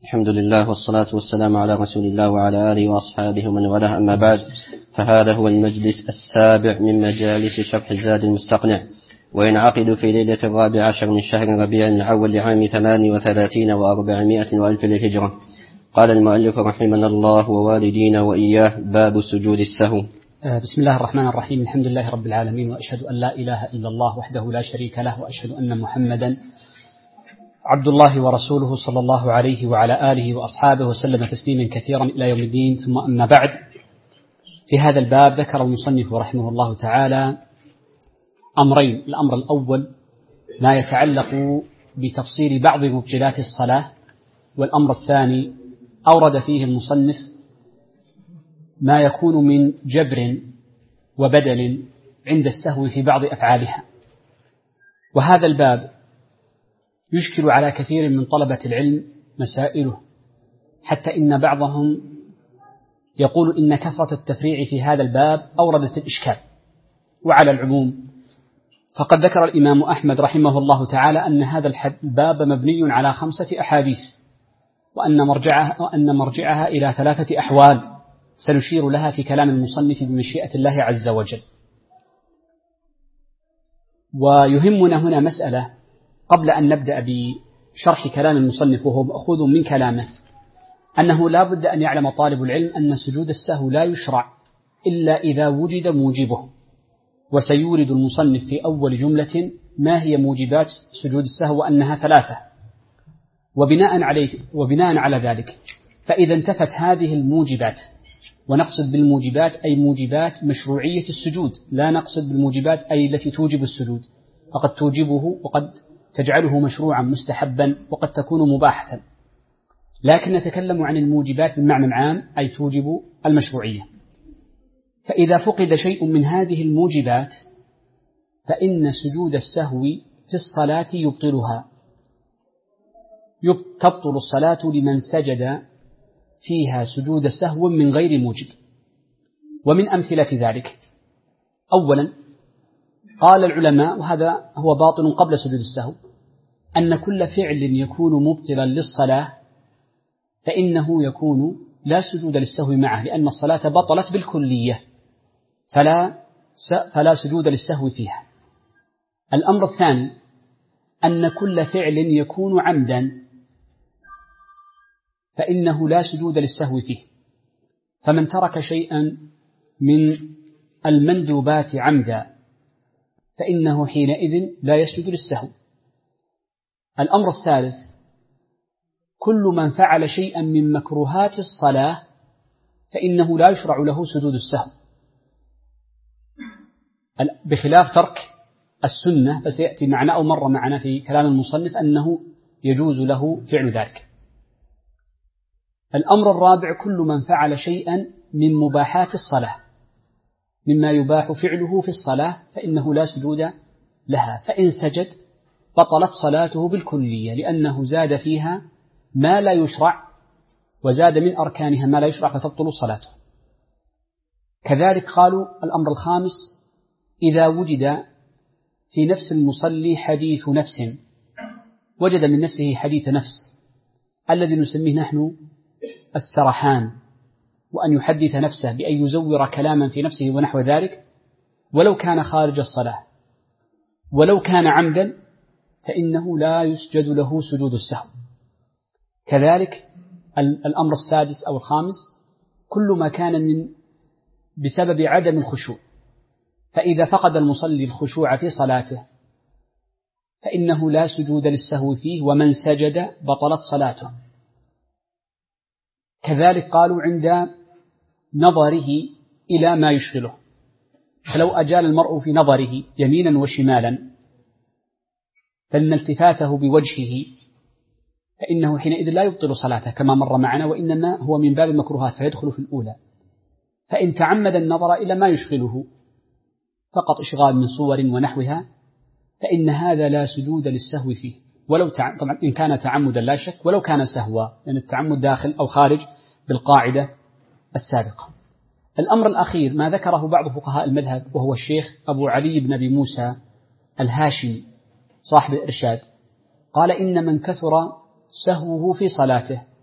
الحمد لله والصلاة والسلام على رسول الله وعلى آله وأصحابه ومن والاه، أما بعد، فهذا هو المجلس السابع من مجالس شرح الزاد المستقنع، وينعقد في ليلة 14 من شهر ربيع الأول لعام 38 و400 وألف للهجرة. قال المؤلف رحمنا الله ووالدينا وإياه: باب سجود السهو. بسم الله الرحمن الرحيم. الحمد لله رب العالمين، وأشهد أن لا إله إلا الله وحده لا شريك له، وأشهد أن محمدا عبد الله ورسوله صلى الله عليه وعلى آله وأصحابه وسلم تسليما كثيرا إلى يوم الدين. ثم أما بعد، في هذا الباب ذكر المصنف رحمه الله تعالى أمرين. الأمر الأول ما يتعلق بتفصيل بعض مبطلات الصلاة، والأمر الثاني أورد فيه المصنف ما يكون من جبر وبدل عند السهو في بعض أفعالها. وهذا الباب يشكل على كثير من طلبة العلم مسائله، حتى إن بعضهم يقول إن كثرة التفريع في هذا الباب أوردت الإشكال. وعلى العموم فقد ذكر الإمام أحمد رحمه الله تعالى أن هذا الباب مبني على 5 أحاديث، وأن مرجعها إلى 3 أحوال سنشير لها في كلام المصنف بمشيئة الله عز وجل. ويهمنا هنا مسألة قبل أن نبدأ بشرح كلام المصنف، وهو مأخوذ من كلامه، أنه لا بد أن يعلم طالب العلم أن سجود السهو لا يشرع إلا إذا وجد موجبه. وسيورد المصنف في أول جملة ما هي موجبات سجود السهو، وأنها 3. وبناء على ذلك فإذا انتفت هذه الموجبات، ونقصد بالموجبات أي موجبات مشروعية السجود، لا نقصد بالموجبات أي التي توجب السجود، فقد توجبه وقد تجعله مشروعا مستحبا وقد تكون مباحة، لكن نتكلم عن الموجبات بالمعنى العام أي توجب المشروعية. فإذا فقد شيء من هذه الموجبات فإن سجود السهو في الصلاة يبطلها. تبطل الصلاة لمن سجد فيها سجود سهو من غير موجب. ومن أمثلة ذلك: أولا قال العلماء، وهذا هو باطل قبل سجود السهو، أن كل فعل يكون مبطلا للصلاة فإنه يكون لا سجود للسهو معه، لأن الصلاة بطلت بالكلية، فلا سجود للسهو فيها. الأمر الثاني أن كل فعل يكون عمدا فإنه لا سجود للسهو فيه، فمن ترك شيئا من المندوبات عمدا فإنه حينئذ لا يسجد للسهو. الأمر الثالث: كل من فعل شيئا من مكروهات الصلاة فإنه لا يشرع له سجود السهو، بخلاف ترك السنة، فسيأتي معنا أو مر معنا في كلام المصنف أنه يجوز له فعل ذلك. الأمر الرابع: كل من فعل شيئا من مباحات الصلاة، مما يباح فعله في الصلاة، فإنه لا سجود لها، فإن سجد بطلت صلاته بالكلية، لأنه زاد فيها ما لا يشرع، وزاد من أركانها ما لا يشرع، فتبطل صلاته. كذلك قالوا الأمر الخامس: إذا وجد في نفس المصلي حديث نفس، وجد من نفسه حديث نفس الذي نسميه نحن السرحان، وأن يحدث نفسه بأن يزور كلاما في نفسه ونحو ذلك، ولو كان خارج الصلاة ولو كان عمدا، فإنه لا يسجد له سجود السهو. كذلك الأمر السادس أو الخامس: كل ما كان بسبب عدم الخشوع، فإذا فقد المصلي الخشوع في صلاته فإنه لا سجود للسهو فيه، ومن سجد بطلت صلاته. كذلك قالوا عند نظره إلى ما يشغله، فلو أجال المرء في نظره يمينا وشمالا فإن التفاته بوجهه فإنه حينئذ لا يبطل صلاته كما مر معنا، وإنما هو من باب المكروهات فيدخل في الأولى. فإن تعمد النظر إلى ما يشغله فقط إشغال من صور ونحوها، فإن هذا لا سجود للسهو فيه، طبعا إن كان تعمدا لا شك، ولو كان سهوا، لأن التعمد داخل أو خارج بالقاعدة السابقة. الأمر الأخير ما ذكره بعض فقهاء المذهب، وهو الشيخ أبو علي بن أبي موسى الهاشمي صاحب الإرشاد، قال: إن من كثر سهوه في صلاته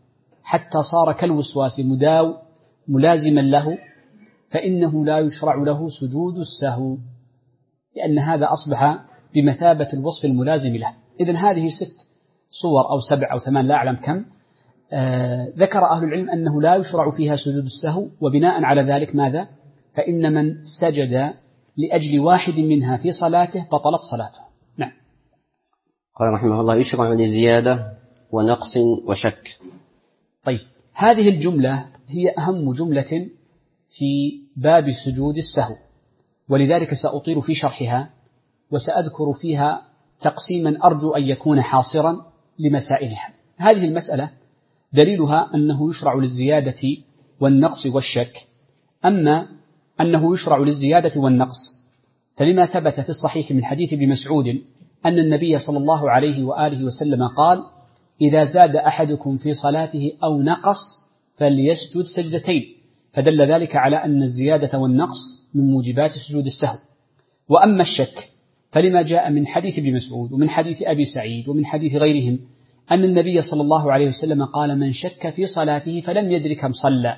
حتى صار كالوسواس ملازما له، فإنه لا يشرع له سجود السهو، لأن هذا أصبح بمثابة الوصف الملازم له. إذن هذه 6 صور أو 7 أو 8 لا أعلم كم، ذكر أهل العلم أنه لا يشرع فيها سجود السهو، وبناء على ذلك ماذا؟ فإن من سجد لأجل واحد منها في صلاته بطلت صلاته. نعم. قال رحمه الله: يشرع لزيادة ونقص وشك. طيب، هذه الجملة هي أهم جملة في باب سجود السهو، ولذلك سأطيل في شرحها، وسأذكر فيها تقسيما أرجو أن يكون حاصرا لمسائلها. هذه المسألة دليلها أنه يشرع للزيادة والنقص والشك. أما أنه يشرع للزيادة والنقص فلما ثبت في الصحيح من حديث ابن مسعود أن النبي صلى الله عليه وآله وسلم قال: إذا زاد أحدكم في صلاته أو نقص فليسجد سجدتين، فدل ذلك على أن الزيادة والنقص من موجبات سجود السهو. وأما الشك فلما جاء من حديث ابن مسعود ومن حديث أبي سعيد ومن حديث غيرهم أن النبي صلى الله عليه وسلم قال: من شك في صلاته فلم يدرك كم صلى.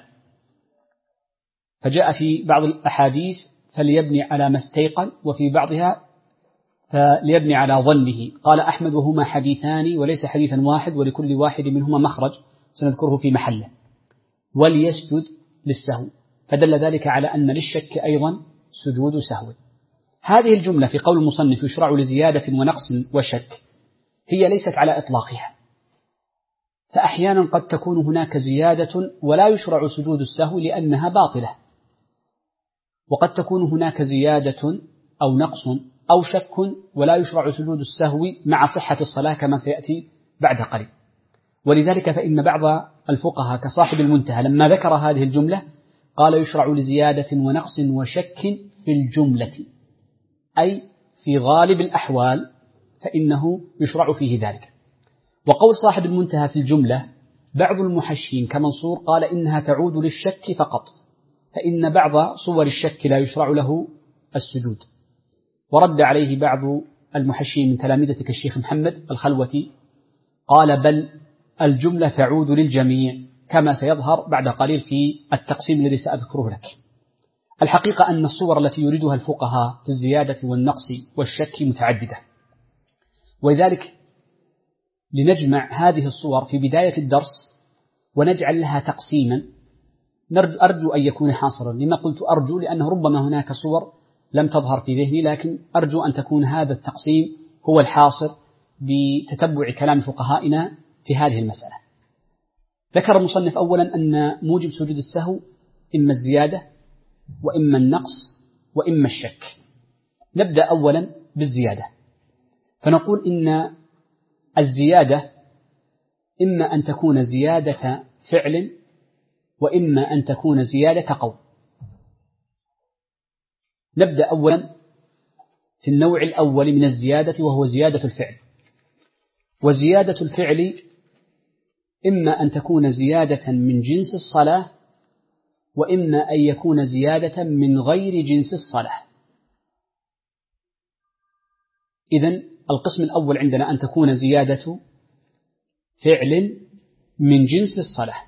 فجاء في بعض الأحاديث: فليبني على ما استيقن، وفي بعضها: فليبني على ظنه. قال أحمد: وهما حديثان وليس حديثا واحد، ولكل واحد منهما مخرج سنذكره في محله. وليسجد للسهو، فدل ذلك على أن للشك أيضا سجود سهو. هذه الجملة في قول المصنف يشرع لزيادة ونقص وشك هي ليست على إطلاقها، فأحيانا قد تكون هناك زيادة ولا يشرع سجود السهو لأنها باطلة، وقد تكون هناك زيادة أو نقص أو شك ولا يشرع سجود السهو مع صحة الصلاة كما سيأتي بعد قليل. ولذلك فإن بعض الفقهاء كصاحب المنتهى لما ذكر هذه الجملة قال: يشرع لزيادة ونقص وشك في الجملة، أي في غالب الأحوال فإنه يشرع فيه ذلك. وقول صاحب المنتهى في الجملة بعض المحشين كمنصور قال إنها تعود للشك فقط، فإن بعض صور الشك لا يشرع له السجود. ورد عليه بعض المحشين من تلامذة كالشيخ محمد الخلوتي، قال: بل الجملة تعود للجميع كما سيظهر بعد قليل في التقسيم الذي سأذكره لك. الحقيقة أن الصور التي يريدها الفقهاء في الزيادة والنقص والشك متعددة، ولذلك لنجمع هذه الصور في بداية الدرس ونجعل لها تقسيما. أرجو أن يكون حاصرا. لما قلت أرجو؟ لأنه ربما هناك صور لم تظهر في ذهني، لكن أرجو أن تكون هذا التقسيم هو الحاصر بتتبع كلام فقهائنا في هذه المسألة. ذكر المصنف أولا أن موجب سجود السهو إما الزيادة وإما النقص وإما الشك. نبدأ أولا بالزيادة، فنقول إن الزيادة إما أن تكون زيادة فعل وإما أن تكون زيادة قول. نبدأ أولا في النوع الأول من الزيادة وهو زيادة الفعل. وزيادة الفعل إما أن تكون زيادة من جنس الصلاة وإما أن يكون زيادة من غير جنس الصلاة. إذن القسم الأول عندنا أن تكون زيادة فعل من جنس الصلاة،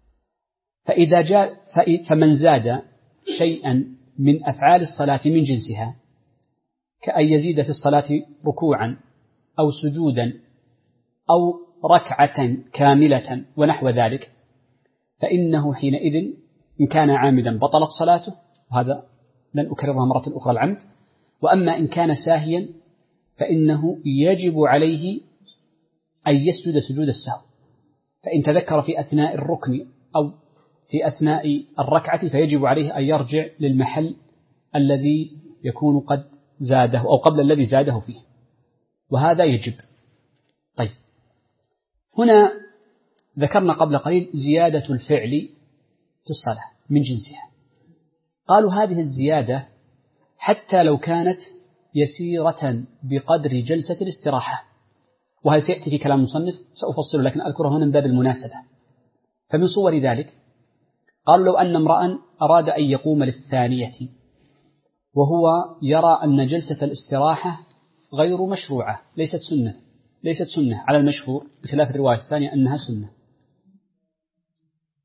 فمن زاد شيئا من أفعال الصلاة من جنسها كأن يزيد في الصلاة ركوعا أو سجودا أو ركعة كاملة ونحو ذلك، فإنه حينئذ إن كان عامدا بطلت صلاته، وهذا لن أكررها مرة أخرى العمد. وأما إن كان ساهيا فإنه يجب عليه أن يسجد سجود السهو، فإن تذكر في أثناء الركن أو في أثناء الركعة فيجب عليه أن يرجع للمحل الذي يكون قد زاده أو قبل الذي زاده فيه، وهذا يجب. طيب، هنا ذكرنا قبل قليل زيادة الفعل في الصلاة من جنسها. قالوا هذه الزيادة حتى لو كانت يسيرة بقدر جلسة الاستراحة، وهذا سيأتي في كلام المصنف سأفصله، لكن أذكره هنا من باب المناسبة. فمن صور ذلك قالوا لو أن امرأ أراد أن يقوم للثانية وهو يرى أن جلسة الاستراحة غير مشروعة، ليست سنة على المشهور، بخلاف الرواية الثانية أنها سنة.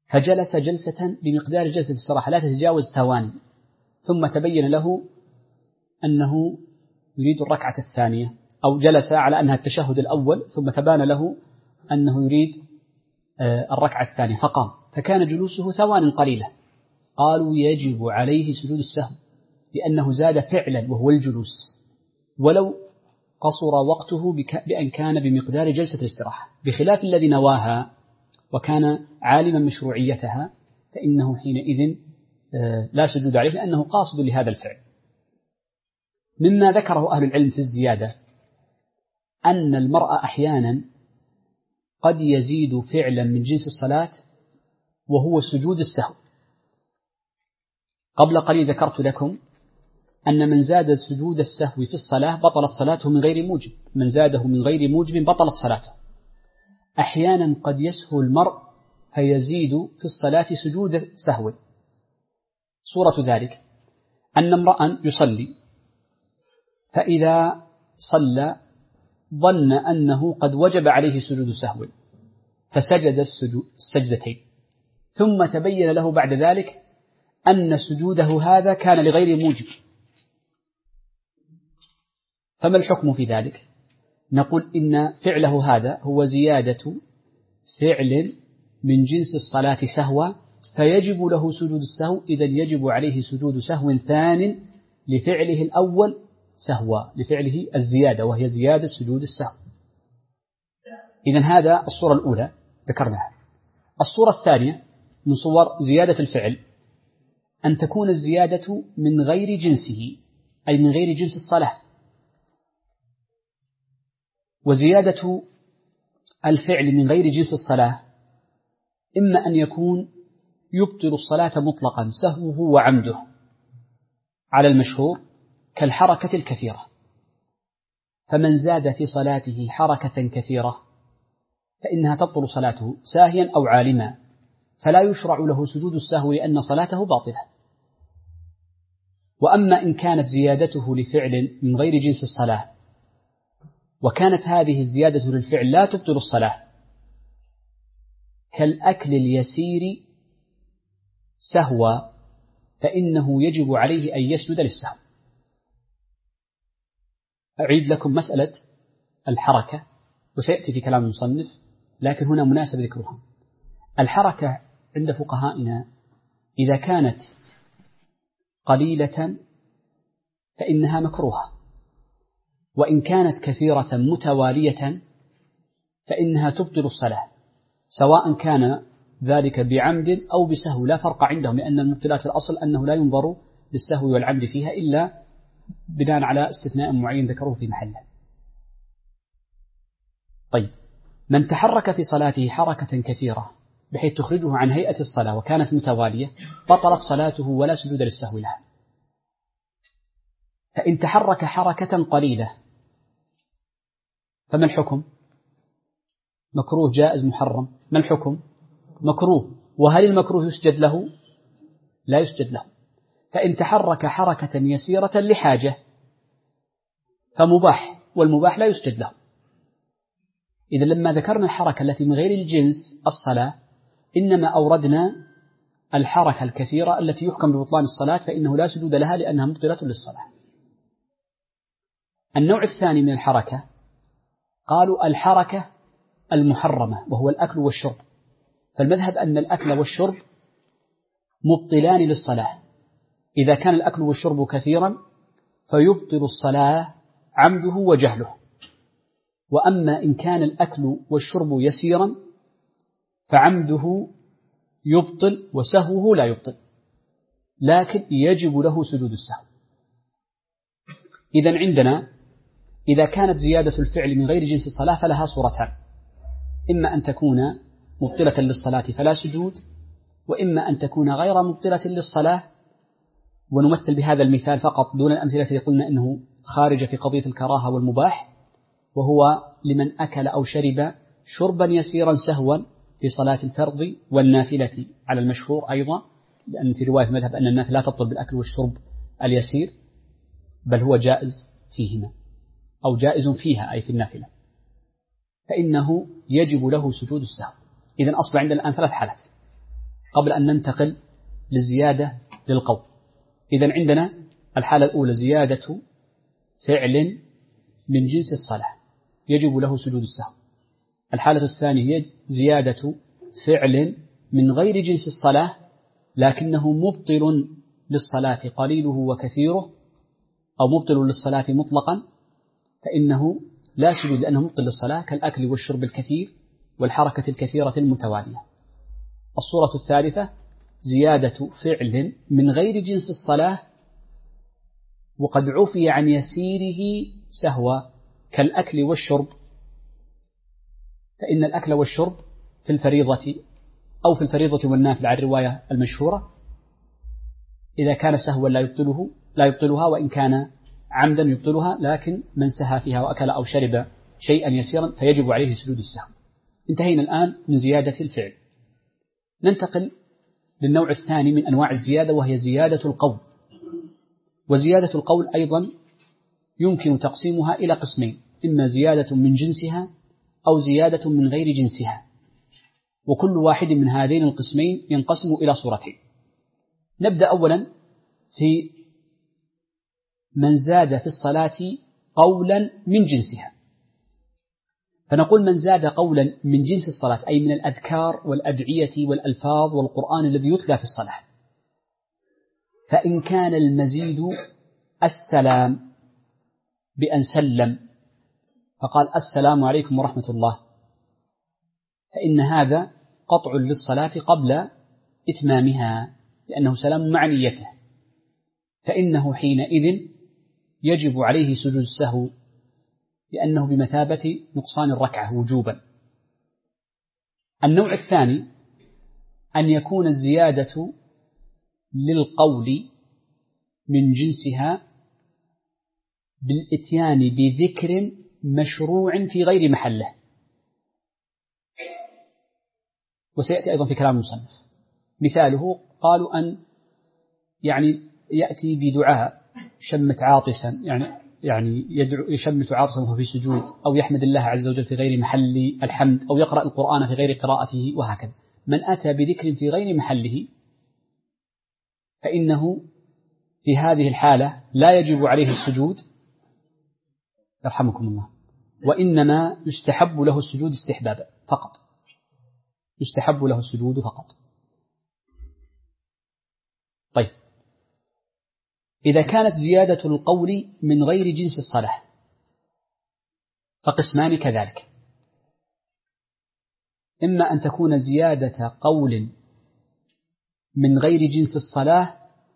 فجلس جلسة بمقدار جلسة الاستراحة لا تتجاوز ثواني، ثم تبين له أنه يريد الركعة الثانية، أو جلس على أنها التشهد الأول ثم تبان له أنه يريد الركعة الثانية فقام، فكان جلوسه ثوان قليلة. قالوا يجب عليه سجود السهو لأنه زاد فعلا وهو الجلوس، ولو قصر وقته بأن كان بمقدار جلسة الاستراحة، بخلاف الذي نواها وكان عالما مشروعيتها فإنه حينئذ لا سجود عليه لأنه قاصد لهذا الفعل. مما ذكره أهل العلم في الزيادة أن المرء أحيانا قد يزيد فعلا من جنس الصلاة وهو سجود السهو. قبل قليل ذكرت لكم أن من زاد سجود السهو في الصلاة بطلت صلاته من غير موجب، من زاده من غير موجب بطلت صلاته. أحيانا قد يسهو المرء فيزيد في الصلاة سجود سهو. صورة ذلك أن امرأ يصلي فإذا صلى ظن أنه قد وجب عليه سجود سهو فسجد السجدتين، ثم تبين له بعد ذلك أن سجوده هذا كان لغير موجب، فما الحكم في ذلك؟ نقول إن فعله هذا هو زيادة فعل من جنس الصلاة سهوا فيجب له سجود السهو، إذن يجب عليه سجود سهو ثان لفعله الأول سهوا، لفعله الزيادة وهي زيادة سجود السهو. إذن هذا الصورة الأولى ذكرناها. الصورة الثانية من صور زيادة الفعل أن تكون الزيادة من غير جنسه، أي من غير جنس الصلاة. وزيادة الفعل من غير جنس الصلاة إما أن يكون يبطل الصلاة مطلقا سهوه وعمده على المشهور كالحركة الكثيرة، فمن زاد في صلاته حركة كثيرة فإنها تبطل صلاته ساهيا أو عالما، فلا يشرع له سجود السهو لأن صلاته باطلة. وأما إن كانت زيادته لفعل من غير جنس الصلاة وكانت هذه الزيادة للفعل لا تبطل الصلاة كالأكل اليسير سهوا فإنه يجب عليه أن يسجد للسهو. أعيد لكم مسألة الحركة وسيأتي في كلام المصنف، لكن هنا مناسب ذكرها. الحركة عند فقهائنا إذا كانت قليلة فإنها مكروهة، وإن كانت كثيرة متوالية فإنها تبطل الصلاة، سواء كان ذلك بعمد أو بسهو لا فرق عندهم، لأن المبطلات في الأصل أنه لا ينظر للسهو والعمد فيها إلا بناء على استثناء معين ذكروه في محله. طيب، من تحرك في صلاته حركة كثيرة بحيث تخرجه عن هيئة الصلاة وكانت متوالية بطلت صلاته ولا سجود للسهو لها. فإن تحرك حركة قليلة فما الحكم؟ مكروه، جائز، محرم؟ ما الحكم؟ مكروه. وهل المكروه يسجد له؟ لا يسجد له. فإن تحرك حركة يسيرة لحاجة فمباح، والمباح لا يسجد له. إذا لما ذكرنا الحركة التي من غير الجنس الصلاة إنما أوردنا الحركة الكثيرة التي يحكم ببطلان الصلاة فإنه لا سجود لها لأنها مبطلة للصلاة. النوع الثاني من الحركة قالوا الحركة المحرمة وهو الأكل والشرب، فالمذهب أن الأكل والشرب مبطلان للصلاة. إذا كان الأكل والشرب كثيرا فيبطل الصلاة عمده وجهله، وأما إن كان الأكل والشرب يسيرا فعمده يبطل وسهوه لا يبطل، لكن يجب له سجود السهو. إذن عندنا إذا كانت زيادة الفعل من غير جنس الصلاة فلها صورتان: إما أن تكون مبطلة للصلاة فلا سجود، وإما أن تكون غير مبطلة للصلاة. ونمثل بهذا المثال فقط دون الأمثلة التي قلنا إنه خارج في قضية الكراهة والمباح، وهو لمن أكل أو شرب شربا يسيرا سهوا في صلاة الفرض والنافلة على المشهور أيضا، لأن في رواية مذهب أن النافلة لا تبطل بالأكل والشرب اليسير، بل هو جائز فيهما أو جائز فيها أي في النافلة، فإنه يجب له سجود السهو. إذن أصبح عندنا الآن ثلاث حالات: قبل أن ننتقل للزيادة للقول. إذن عندنا الحالة الأولى زيادة فعل من جنس الصلاة يجب له سجود السهو. الحالة الثانية هي زيادة فعل من غير جنس الصلاة لكنه مبطل للصلاة قليله وكثيره، أو مبطل للصلاة مطلقا، فإنه لا سجود لأنه مبطل للصلاة كالأكل والشرب الكثير والحركة الكثيرة المتوالية. الصورة الثالثة زيادة فعل من غير جنس الصلاة وقد عفي عن يسيره سهوا كالأكل والشرب، فإن الأكل والشرب في الفريضة أو في الفريضة والنافل على الرواية المشهورة إذا كان سهوا لا يبطلها، وإن كان عمدا يبطلها، لكن من سهى فيها وأكل أو شرب شيئا يسيرا فيجب عليه سجود السهو. انتهينا الآن من زيادة الفعل. ننتقل للنوع الثاني من أنواع الزيادة وهي زيادة القول. وزيادة القول أيضا يمكن تقسيمها إلى قسمين، إما زيادة من جنسها أو زيادة من غير جنسها، وكل واحد من هذين القسمين ينقسم إلى صورتين. نبدأ أولا في من زاد في الصلاة قولا من جنسها. فنقول من زاد قولا من جنس الصلاة أي من الأذكار والأدعية والألفاظ والقرآن الذي يتلى في الصلاة، فإن كان المزيد السلام بأن سلم فقال السلام عليكم ورحمة الله، فإن هذا قطع للصلاة قبل إتمامها لأنه سلام مع نيته، فإنه حينئذ يجب عليه سجود السهو لأنه بمثابة نقصان الركعة وجوبا. النوع الثاني أن يكون الزيادة للقول من جنسها بالإتيان بذكر مشروع في غير محله، وسيأتي أيضا في كلام المصنف. مثاله قالوا أن يأتي بدعاء شمت عاطسا، يشمت عاطسا وهو في سجود، أو يحمد الله عز وجل في غير محل الحمد، أو يقرأ القرآن في غير قراءته، وهكذا. من أتى بذكر في غير محله فإنه في هذه الحالة لا يجب عليه السجود يرحمكم الله، وإنما يستحب له السجود استحبابا فقط، يستحب له السجود فقط. طيب، إذا كانت زيادة القول من غير جنس الصلاة فقسمان كذلك، إما أن تكون زيادة قول من غير جنس الصلاة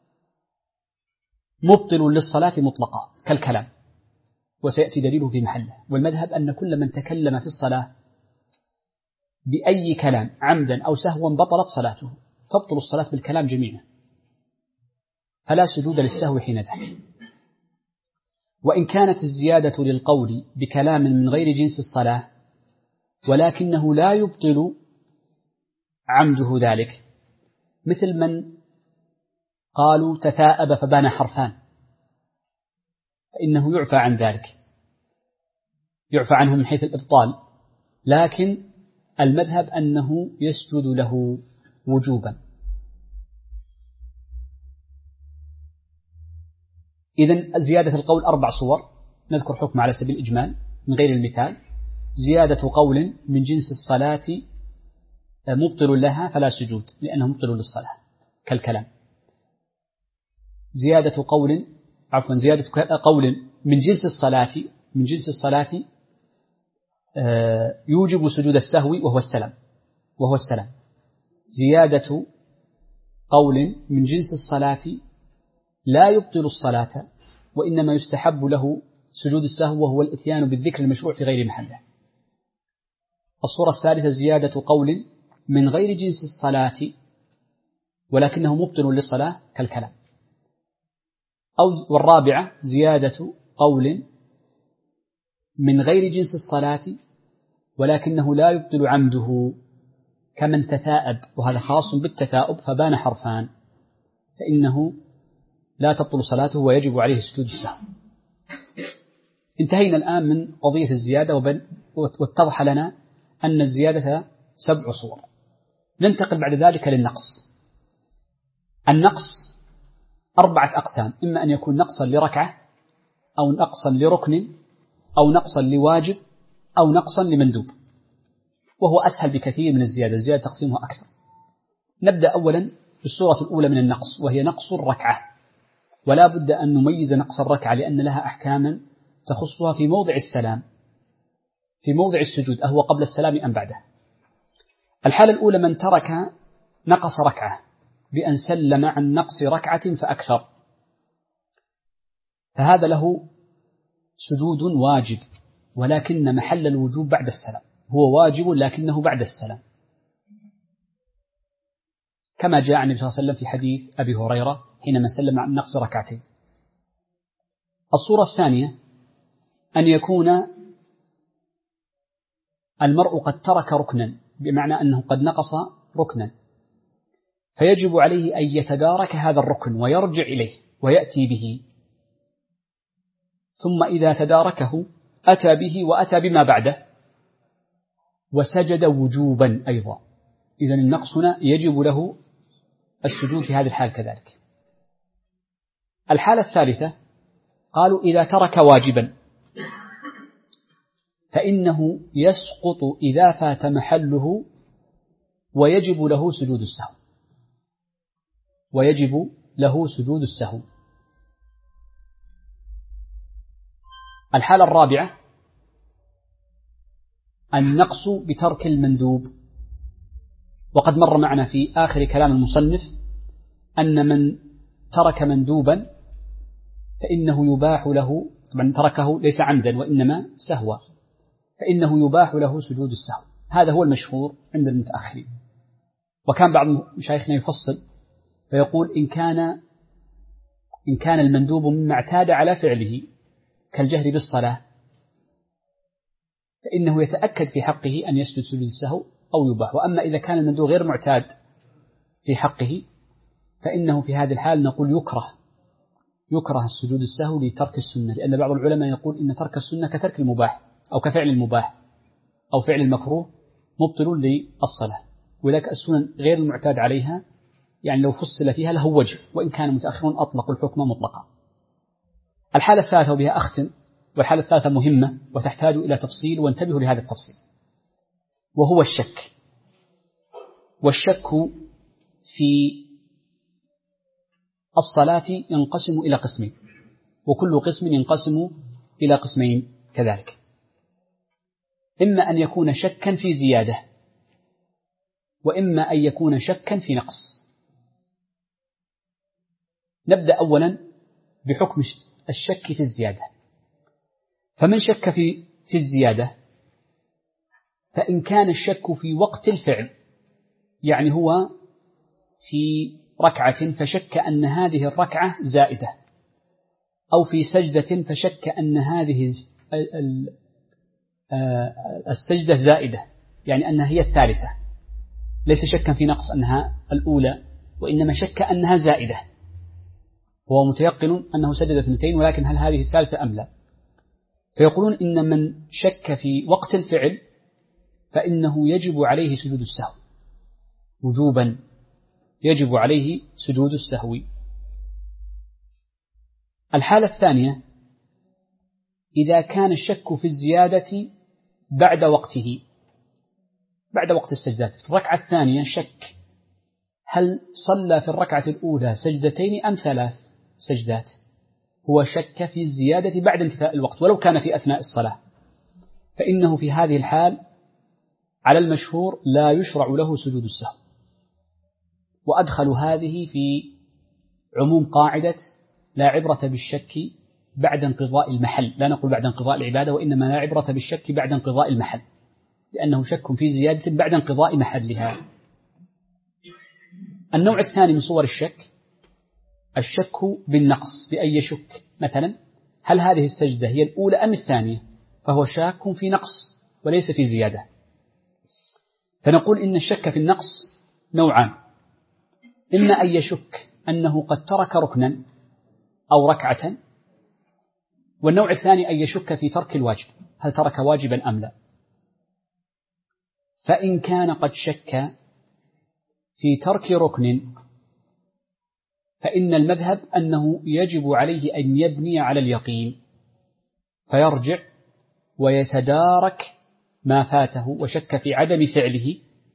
مبطل للصلاة مطلقا كالكلام، وسيأتي دليله في محله. والمذهب أن كل من تكلم في الصلاة بأي كلام عمدا أو سهوا بطلت صلاته، تبطل الصلاة بالكلام جميعا، فلا سجود للسهو حين ذاك. وإن كانت الزيادة للقول بكلام من غير جنس الصلاة ولكنه لا يبطل عمده ذلك، مثل من قالوا تثاءب فبان حرفان، فإنه يعفى عن ذلك، يعفى عنه من حيث الإبطال، لكن المذهب أنه يسجد له وجوبا. إذن زيادة القول 4 صور، نذكر حكم على سبيل الإجمال من غير المثال. زيادة قول من جنس الصلاة مبطل لها فلا سجود لأنه مبطل للصلاة كالكلام. زيادة قول من جنس الصلاة يوجب سجود السهو وهو السلام. زيادة قول من جنس الصلاة لا يبطل الصلاة وإنما يستحب له سجود السهو وهو الإتيان بالذكر المشروع في غير محله. الصورة الثالثة زيادة قول من غير جنس الصلاة ولكنه مبطل للصلاة كالكلام. والرابعة زيادة قول من غير جنس الصلاة ولكنه لا يبطل عمده كمن تثاءب، وهذا خاص بالتثاؤب فبان حرفان، فإنه لا تبطل صلاته ويجب عليه سجود السهو. انتهينا الآن من قضية الزيادة واتضح لنا أن الزيادة 7 صور. ننتقل بعد ذلك للنقص. النقص 4 أقسام، إما أن يكون نقصا لركعة أو نقصا لركن أو نقصا لواجب أو نقصا لمندوب، وهو أسهل بكثير من الزيادة. الزيادة تقسيمها أكثر. نبدأ أولا بالصورة الأولى من النقص، وهي نقص الركعة. ولا بد أن نميز نقص الركعة لأن لها أحكاما تخصها في موضع السلام، في موضع السجود، أهو قبل السلام أم بعده. الحالة الأولى من ترك نقص ركعة بأن سلم عن نقص ركعة فأكثر، فهذا له سجود واجب، ولكن محل الوجوب بعد السلام، هو واجب لكنه بعد السلام، كما جاء عن النبي صلى الله عليه وسلم في حديث أبي هريرة حينما سلم عن نقص ركعتين. الصورة الثانية أن يكون المرء قد ترك ركنا، بمعنى أنه قد نقص ركنا، فيجب عليه أن يتدارك هذا الركن ويرجع إليه ويأتي به، ثم إذا تداركه أتى به وأتى بما بعده وسجد وجوبا أيضا. إذن النقص هنا يجب له السجود في هذه الحال كذلك. الحالة الثالثة قالوا إذا ترك واجبا فإنه يسقط إذا فات محله ويجب له سجود السهو، ويجب له سجود السهو. الحالة الرابعة النقص بترك المندوب، وقد مر معنا في آخر كلام المصنف أن من ترك مندوبا فإنه يباح له، طبعا تركه ليس عمدا وإنما سهوا، فإنه يباح له سجود السهو. هذا هو المشهور عند المتأخرين. وكان بعض مشايخنا يفصل فيقول إن كان المندوب مما اعتاد على فعله كالجهر بالصلاة فإنه يتأكد في حقه أن يسجد سجود السهو أو يباح. وأما إذا كان المندوب غير معتاد في حقه فإنه في هذه الحال نقول يكره السجود السهو لترك السنة، لأن بعض العلماء يقول إن ترك السنة كترك المباح أو كفعل المباح أو فعل المكروه مبطل للصلاة، وذلك السنن غير المعتاد عليها يعني لو فصل فيها له وجه، وإن كان متأخرون أطلقوا الحكم مطلقا. الحالة الثالثة وبها أختم، والحالة الثالثة مهمة وتحتاج إلى تفصيل، وانتبهوا لهذا التفصيل، وهو الشك. والشك في الصلاة ينقسم إلى قسمين، وكل قسم ينقسم إلى قسمين كذلك. إما أن يكون شكا في زيادة، وإما أن يكون شكا في نقص. نبدأ أولا بحكم الشك في الزيادة. فمن شك في الزيادة فإن كان الشك في وقت الفعل، يعني هو في ركعة فشك أن هذه الركعة زائدة، أو في سجدة فشك أن هذه السجدة زائدة، يعني أنها هي الثالثة، ليس شكا في نقص أنها الأولى، وإنما شك أنها زائدة، هو متيقن أنه سجد 2 ولكن هل هذه الثالثة أم لا. فيقولون إن من شك في وقت الفعل فإنه يجب عليه سجود السهو وجوبا، يجب عليه سجود السهو. الحالة الثانية إذا كان الشك في الزيادة بعد وقته، بعد وقت السجدات. في الركعة الثانية شك هل صلى في الركعة الأولى 2 أم 3 سجدات، هو شك في الزيادة بعد انتهاء الوقت ولو كان في أثناء الصلاة، فإنه في هذه الحال على المشهور لا يشرع له سجود السهو. وأدخل هذه في عموم قاعدة لا عبرة بالشك بعد انقضاء المحل، لا نقول بعد انقضاء العبادة، وإنما لا عبرة بالشك بعد انقضاء المحل، لأنه شك في زيادة بعد انقضاء محلها. النوع الثاني من صور الشك بالنقص، بأن يشك مثلا هل هذه السجدة هي الأولى أم الثانية، فهو شاك في نقص وليس في زيادة. فنقول إن الشك في النقص نوعان، إما أن يشك أنه قد ترك ركنا أو ركعة، والنوع الثاني أن يشك في ترك الواجب، هل ترك واجبا أم لا. فإن كان قد شك في ترك ركن فإن المذهب أنه يجب عليه أن يبني على اليقين، فيرجع ويتدارك ما فاته وشك في عدم فعله.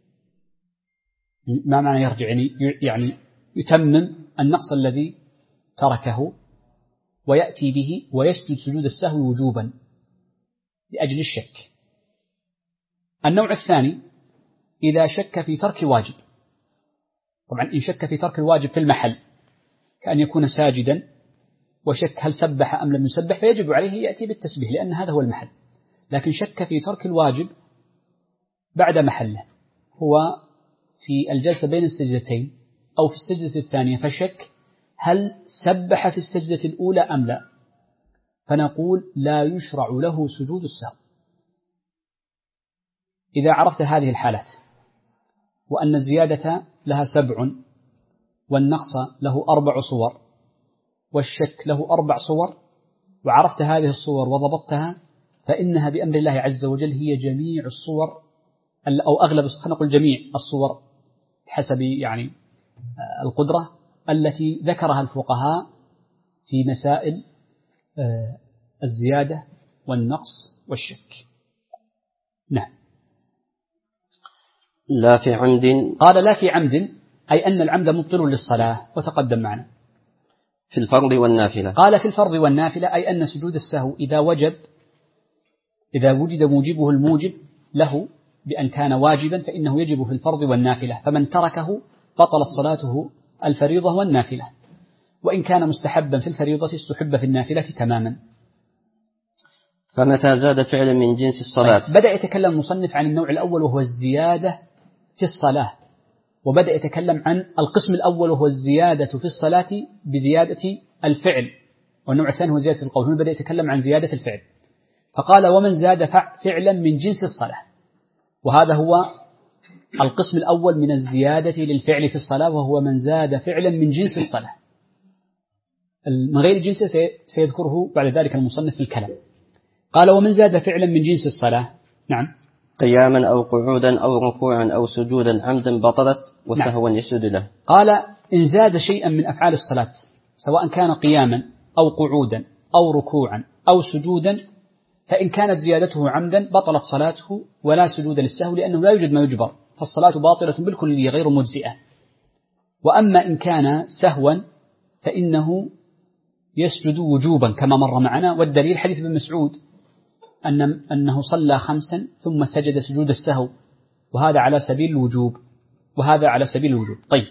ما معنى يرجع؟ يعني يتمم النقص الذي تركه ويأتي به ويسجد سجود السهو وجوبا لأجل الشك. النوع الثاني إذا شك في ترك واجب. طبعا إن شك في ترك الواجب في المحل كأن يكون ساجدا وشك هل سبح أم لم يسبح، فيجب عليه يأتي بالتسبيح لأن هذا هو المحل. لكن شك في ترك الواجب بعد محله، هو في الجلسة بين السجدتين أو في السجدة الثانية، فشك هل سبح في السجدة الأولى أم لا، فنقول لا يشرع له سجود السهو. إذا عرفت هذه الحالات وأن الزيادة لها 7 والنقص له 4 صور والشك له 4 صور، وعرفت هذه الصور وضبطتها، فإنها بأمر الله عز وجل هي جميع الصور أو أغلب، خلينا نقول جميع الصور حسب يعني القدرة التي ذكرها الفقهاء في مسائل الزيادة والنقص والشك. نعم. لا في عمد. قال لا في عمد، أي أن العمد مبطل للصلاة، وتقدم معنا. في الفرض والنافلة. قال في الفرض والنافلة، أي أن سجود السهو إذا وجد موجبه الموجب له بأن كان واجبا فإنه يجب في الفرض والنافلة، فمن تركه بطلت صلاته الفريضة والنافلة، وإن كان مستحبا في الفريضة استحب في النافلة تماما. فمتى زاد فعلا من جنس الصلاة. بدأ يتكلم المصنف عن النوع الأول وهو الزيادة في الصلاة، وبدأ يتكلم عن القسم الأول وهو الزيادة في الصلاة بزيادة الفعل، والنوع الثاني هو زيادة القول. هنا بدأ يتكلم عن زيادة الفعل، فقال ومن زاد فعلا من جنس الصلاة، وهذا هو القسم الأول من الزيادة للفعل في الصلاة، وهو من زاد فعلا من جنس الصلاة. من غير جنس سيذكره بعد ذلك المصنف في الكلام. قال ومن زاد فعلا من جنس الصلاة. نعم. قياما أو قعودا أو ركوعا أو سجودا عمدا بطلت وسهوا يسجد له. قال إن زاد شيئا من أفعال الصلاة سواء كان قياما أو قعودا أو ركوعا أو سجودا، فإن كانت زيادته عمدا بطلت صلاته ولا سجود للسهو، لأنه لا يوجد ما يجبر، فالصلاة باطلة بالكلية غير مجزئة. وأما إن كان سهوا فإنه يسجد وجوبا كما مر معنا، والدليل حديث ابن مسعود أنه صلى 5 ثم سجد سجود السهو، وهذا على سبيل الوجوب وهذا على سبيل الوجوب. طيب،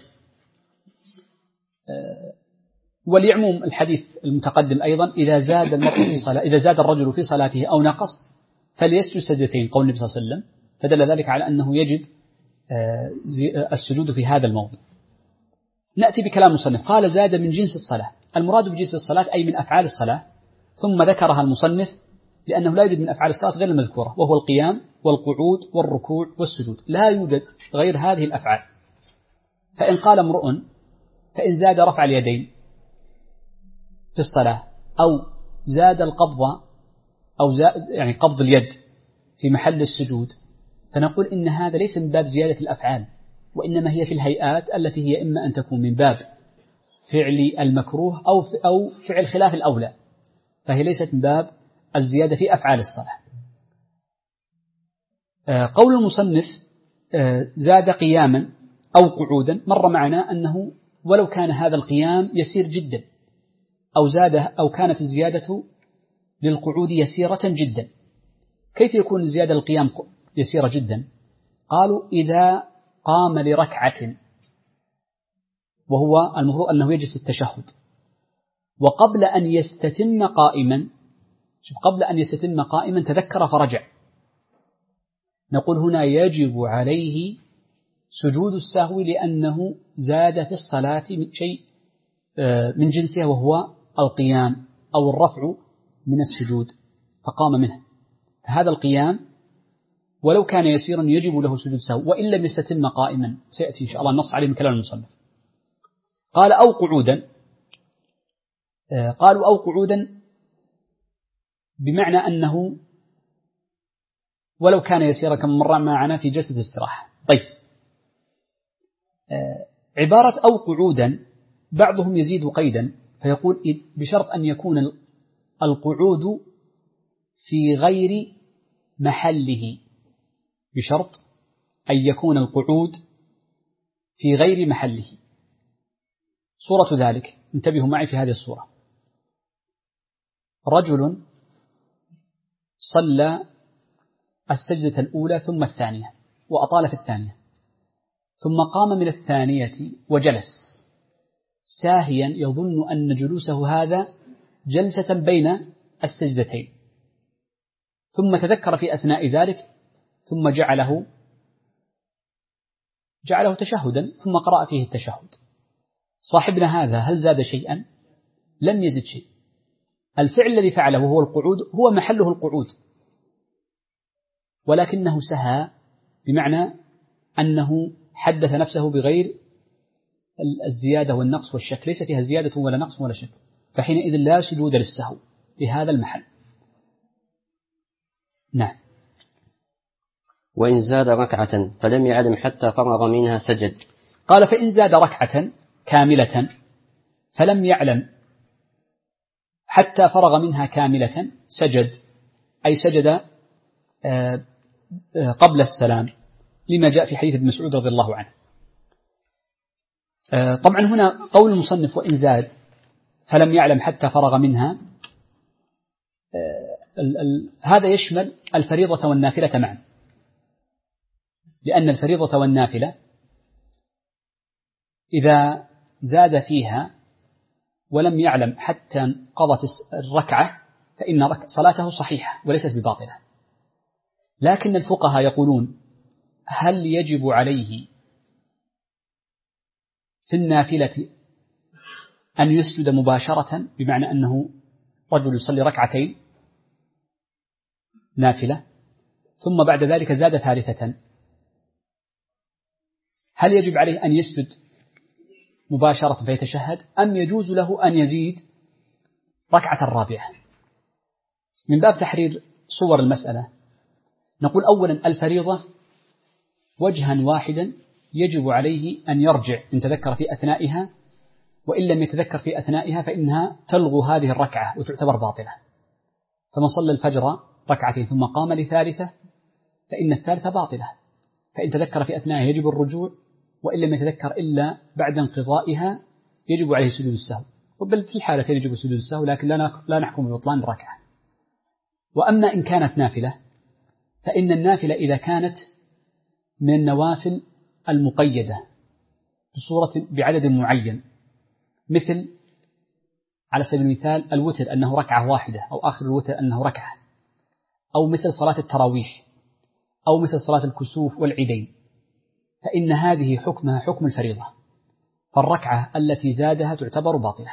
وليعموم الحديث المتقدم أيضا إذا زاد الرجل في صلاته أو نقص فليسجد سجدتين، قول النبي صلى الله عليه وسلم، فدل ذلك على أنه يجب السجود في هذا الموضع. نأتي بكلام مصنف. قال زاد من جنس الصلاة، المراد بجنس الصلاة أي من أفعال الصلاة، ثم ذكرها المصنف لأنه لا يوجد من أفعال الصلاة غير المذكورة، وهو القيام والقعود والركوع والسجود، لا يوجد غير هذه الأفعال. فإن قال امرؤ فإن زاد رفع اليدين في الصلاة أو زاد القبض أو يعني قبض اليد في محل السجود، فنقول إن هذا ليس من باب زيادة الأفعال، وإنما هي في الهيئات التي هي إما أن تكون من باب فعل المكروه أو فعل خلاف الأولى، فهي ليست من باب الزيادة في أفعال الصلاة. قول المصنف زاد قياما أو قعودا، مر معنا أنه ولو كان هذا القيام يسير جدا أو كانت الزيادة للقعود يسيرة جدا. كيف يكون الزيادة للقيام يسيرة جدا؟ قالوا إذا قام لركعة، وهو المفروض أنه يجلس التشهد، وقبل أن يستتم قائما تذكر فرجع، نقول هنا يجب عليه سجود السهو، لأنه زاد في الصلاة شيء من جنسه وهو القيام أو الرفع من السجود فقام منه، فهذا القيام ولو كان يسيرا يجب له سجود السهو، وإن لم يستتم قائما، سيأتي إن شاء الله النص عليه من كلام المصنف. قال أو قعودا، قالوا أو قعودا بمعنى أنه ولو كان يسيرا كما مر معنا في جلسة الاستراحة. طيب، عبارة أو قعودا بعضهم يزيد قيدا فيقول بشرط أن يكون القعود في غير محله، بشرط أن يكون القعود في غير محله. صورة ذلك انتبهوا معي في هذه الصورة: رجل صلى السجدة الأولى ثم الثانية وأطال في الثانية، ثم قام من الثانية وجلس ساهيا يظن أن جلوسه هذا جلسة بين السجدتين، ثم تذكر في أثناء ذلك ثم جعله تشهدا ثم قرأ فيه التشهد. صاحبنا هذا هل زاد شيئا؟ لم يزد شيء. الفعل الذي فعله هو القعود، هو محله القعود، ولكنه سهى، بمعنى أنه حدث نفسه بغير الزيادة والنقص والشك، ليس فيها زيادة ولا نقص ولا شك، فحينئذ لا سجود للسهو في هذا المحل. نعم. وإن زاد ركعة فلم يعلم حتى فرغ منها سجد. قال: فإن زاد ركعة كاملة فلم يعلم حتى فرغ منها كاملة سجد، أي سجد قبل السلام، لما جاء في حديث ابن مسعود رضي الله عنه. طبعا هنا قول المصنف وإن زاد فلم يعلم حتى فرغ منها، هذا يشمل الفريضة والنافلة معا، لأن الفريضة والنافلة إذا زاد فيها ولم يعلم حتى قضت الركعة فإن صلاته صحيحة وليست بباطلة. لكن الفقهاء يقولون: هل يجب عليه في النافلة أن يسجد مباشرة، بمعنى أنه رجل يصلي ركعتين نافلة ثم بعد ذلك زاد ثالثة، هل يجب عليه أن يسجد مباشرة فيتشهد، أم يجوز له أن يزيد ركعة الرابعة؟ من باب تحرير صور المسألة نقول: أولا الفريضة وجها واحدا يجب عليه أن يرجع إن تذكر في أثنائها، وإن لم يتذكر في أثنائها فإنها تلغو هذه الركعة وتعتبر باطلة. فمن صلى الفجر ركعتين ثم قام لثالثة فإن الثالثة باطلة، فإن تذكر في أثنائها يجب الرجوع، وإن لم يتذكر إلا بعد انقضائها يجب عليه سجود السهو، وبل في الحالتين يجب سجود السهو، لكن لا نحكم ببطلان الركعة. وأما إن كانت نافلة فإن النافلة إذا كانت من النوافل المقيدة بصورة بعدد معين، مثل على سبيل المثال الوتر أنه ركعة واحدة، أو آخر الوتر أنه ركعة، أو مثل صلاة التراويح، أو مثل صلاة الكسوف والعيدين، فإن هذه حكمها حكم الفريضة، فالركعة التي زادها تعتبر باطلة.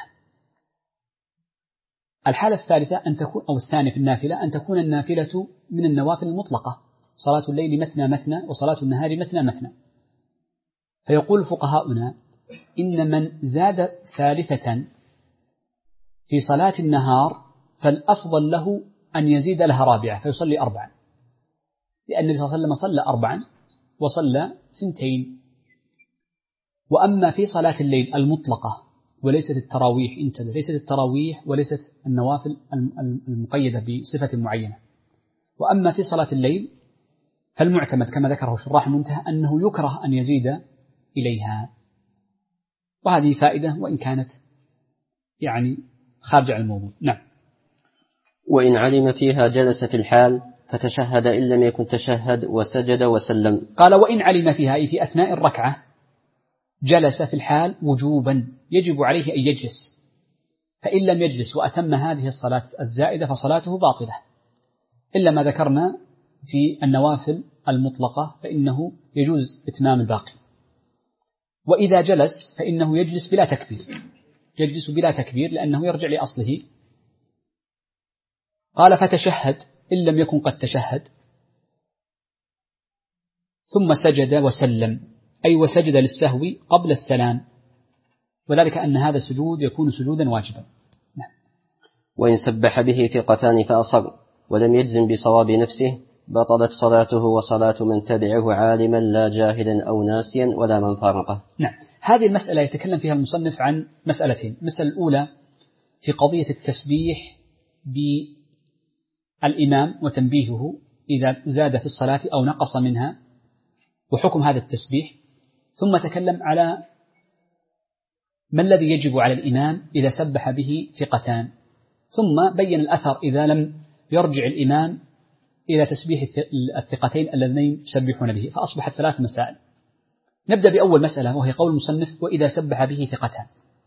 الحالة الثالثة أن تكون، أو الثانية في النافلة، أن تكون النافلة من النوافل المطلقة، صلاة الليل مثنى مثنى وصلاة النهار مثنى مثنى. فيقول فقهاؤنا: إن من زاد ثالثة في صلاة النهار فالأفضل له أن يزيد لها رابعة فيصلي 4، لأن النبي صلى الله عليه وسلم صلى 4 وصلى 2. وأما في صلاة الليل المطلقة وليست التراويح، انتبه، ليست التراويح وليست النوافل المقيدة بصفة معينة، وأما في صلاة الليل فالمعتمد كما ذكره شراح المنتهى أنه يكره أن يزيد إليها. وهذه فائدة وإن كانت يعني خارج عن الموضوع. نعم. وإن علم فيها جلس في الحال فتشهد إن لم يكن تشهد وسجد وسلم. قال: وإن علم فيها، أي في أثناء الركعة، جلس في الحال وجوبا يجب عليه أن يجلس، فإن لم يجلس وأتم هذه الصلاة الزائدة فصلاته باطلة، إلا ما ذكرنا في النوافل المطلقة فإنه يجوز إتمام الباقي. وإذا جلس فإنه يجلس بلا تكبير، يجلس بلا تكبير لأنه يرجع لأصله. قال: فتشهد إن لم يكن قد تشهد، ثم سجد وسلم، أي وسجد للسهو قبل السلام، وذلك أن هذا السجود يكون سجودا واجبا. نعم. وإن سبح به ثقتان فأصر ولم يجزم بصواب نفسه بطلت صلاته وصلاة من تبعه عالما لا جاهلا أو ناسيا ولا من فارقه. نعم. هذه المسألة يتكلم فيها المصنف عن مسألتين. المسألة الأولى في قضية التسبيح بالإمام وتنبيهه إذا زاد في الصلاة أو نقص منها وحكم هذا التسبيح، ثم تكلم على ما الذي يجب على الإمام إذا سبح به ثقتان، ثم بين الأثر إذا لم يرجع الإمام إلى تسبيح الثقتين اللذين يسبحون به، فأصبحت 3 مسائل. نبدأ بأول مسألة وهي قول المصنف وإذا سبح به ثقتان.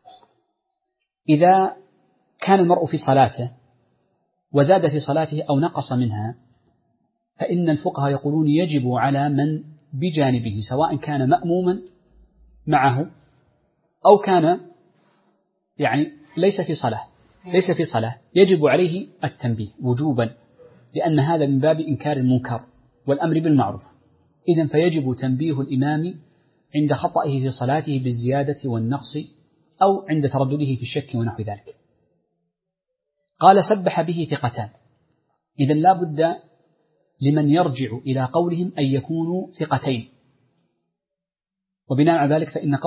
إذا كان المرء في صلاته وزاد في صلاته أو نقص منها، فإن الفقهاء يقولون يجب على من بجانبه سواء كان مأموما معه أو كان ليس في صلاة يجب عليه التنبيه وجوبا، لأن هذا من باب إنكار المنكر والأمر بالمعروف. إذن فيجب تنبيه الإمام عند خطئه في صلاته بالزيادة والنقص أو عند تردده في الشك ونحو ذلك. قال سبح به ثقتان، إذن لا بد لمن يرجع إلى قولهم أن يكونوا ثقتين، وبناء على ذلك فإن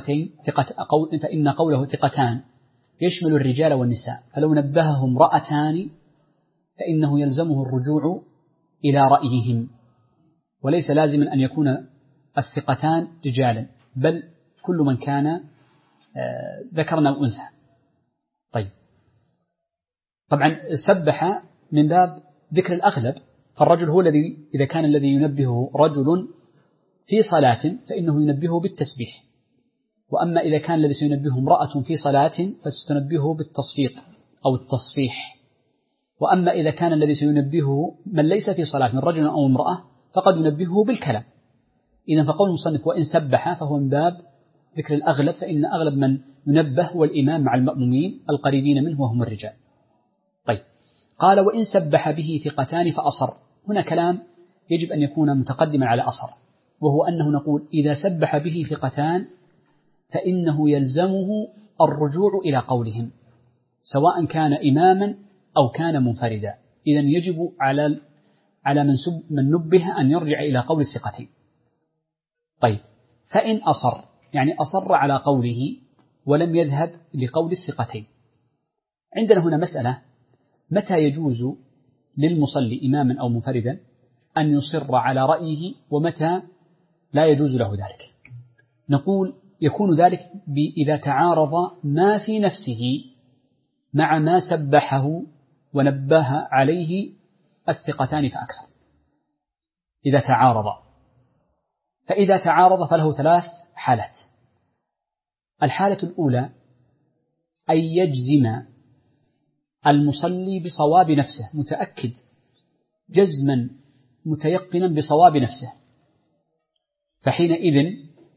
قوله ثقتان يشمل الرجال والنساء، فلو نبهه امرأتان فإنه يلزمه الرجوع إلى رأيهم، وليس لازما أن يكون الثقتان رجالا، بل كل من كان ذكرنا وأنثى. طيب، طبعا سبح من باب ذكر الأغلب، فالرجل هو الذي إذا كان الذي ينبهه رجل في صلاة فإنه ينبهه بالتسبيح، وأما إذا كان الذي سينبهه امرأة في صلاة فستنبهه بالتصفيق أو التصفيح، وأما إذا كان الذي سينبهه من ليس في صلاة من رجل أو امرأة فقد ينبهه بالكلام. إذن فقول المصنف وإن سبح فهو من باب ذكر الأغلب، فإن أغلب من ينبه هو الإمام مع المأمومين القريبين منه وهم الرجال. طيب، قال وإن سبح به ثقتان فأصر. هنا كلام يجب أن يكون متقدما على أصر، وهو أنه نقول إذا سبح به ثقتان فإنه يلزمه الرجوع إلى قولهم سواء كان إماما أو كان منفردا. إذن يجب على من نبه أن يرجع إلى قول الثقتين. طيب، فإن أصر يعني أصر على قوله ولم يذهب لقول الثقتين. عندنا هنا مسألة، متى يجوز للمصلي إماما أو منفردا أن يصر على رأيه ومتى لا يجوز له ذلك؟ نقول يكون ذلك إذا تعارض ما في نفسه مع ما سبحه ونبه عليه الثقتان فأكثر. إذا تعارض، فإذا تعارض فله 3 حالات. الحالة الأولى أن يجزم المصلي بصواب نفسه، متأكد جزما متيقنا بصواب نفسه، فحينئذ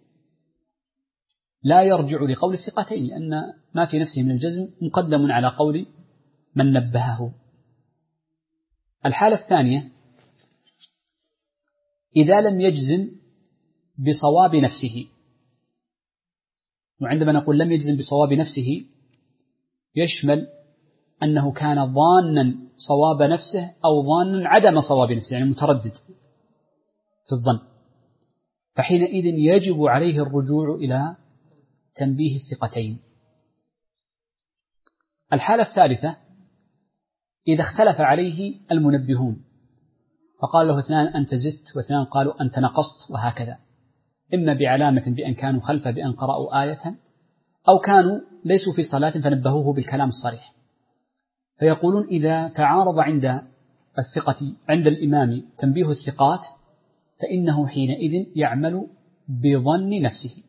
لا يرجع لقول الثقتين، لأن ما في نفسه من الجزم مقدم على قول من نبهه. الحالة الثانية إذا لم يجزم بصواب نفسه، وعندما نقول لم يجزم بصواب نفسه يشمل أنه كان ظانا صواب نفسه أو ظانا عدم صواب نفسه، يعني متردد في الظن، فحينئذ يجب عليه الرجوع إلى تنبيه الثقتين. الحالة الثالثة إذا اختلف عليه المنبهون، فقال له 2 أنت زدت و2 قالوا أنت نقصت، وهكذا، إما بعلامة بأن كانوا خلفه بأن قرأوا آية، أو كانوا ليسوا في صلاة فنبهوه بالكلام الصريح. فيقولون إذا تعارض عند الإمام تنبيه الثقات فإنه حينئذ يعمل بظن نفسه.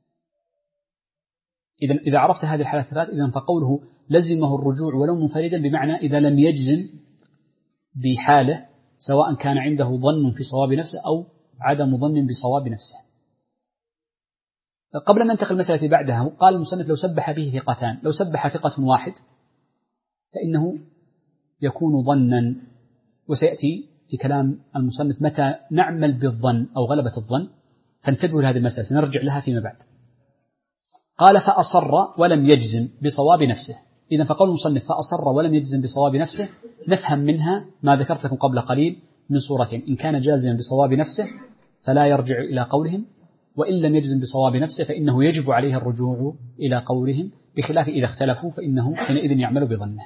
إذا عرفت هذه الحالة الثلاث، إذن فقوله لزمه الرجوع ولو منفردا بمعنى إذا لم يجزم بحاله سواء كان عنده ظن في صواب نفسه أو عدم ظن بصواب نفسه. قبل أن ننتقل المسألة بعدها، قال المصنف لو سبح به ثقتان، لو سبح ثقة واحد فإنه يكون ظنا، وسيأتي في كلام المصنف متى نعمل بالظن أو غلبة الظن، فانتبهوا لهذه المسألة سنرجع لها فيما بعد. قال فأصر ولم يجزم بصواب نفسه. إذن فقول المصنف فأصر ولم يجزم بصواب نفسه نفهم منها ما ذكرت لكم قبل قليل من صورتين: إن كان جازما بصواب نفسه فلا يرجع إلى قولهم، وإن لم يجزم بصواب نفسه فإنه يجب عليه الرجوع إلى قولهم، بخلاف إذا اختلفوا فإنه حينئذ يعمل بظنه.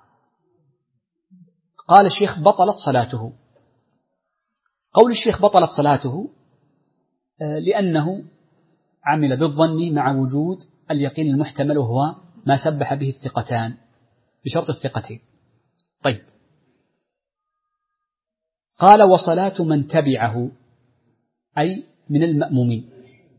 قال الشيخ بطلت صلاته. قول الشيخ بطلت صلاته لأنه عمل بالظن مع وجود اليقين المحتمل، وهو ما سبح به الثقتان بشرط الثقتين. طيب، قال وصلاة من تبعه أي من المأمومين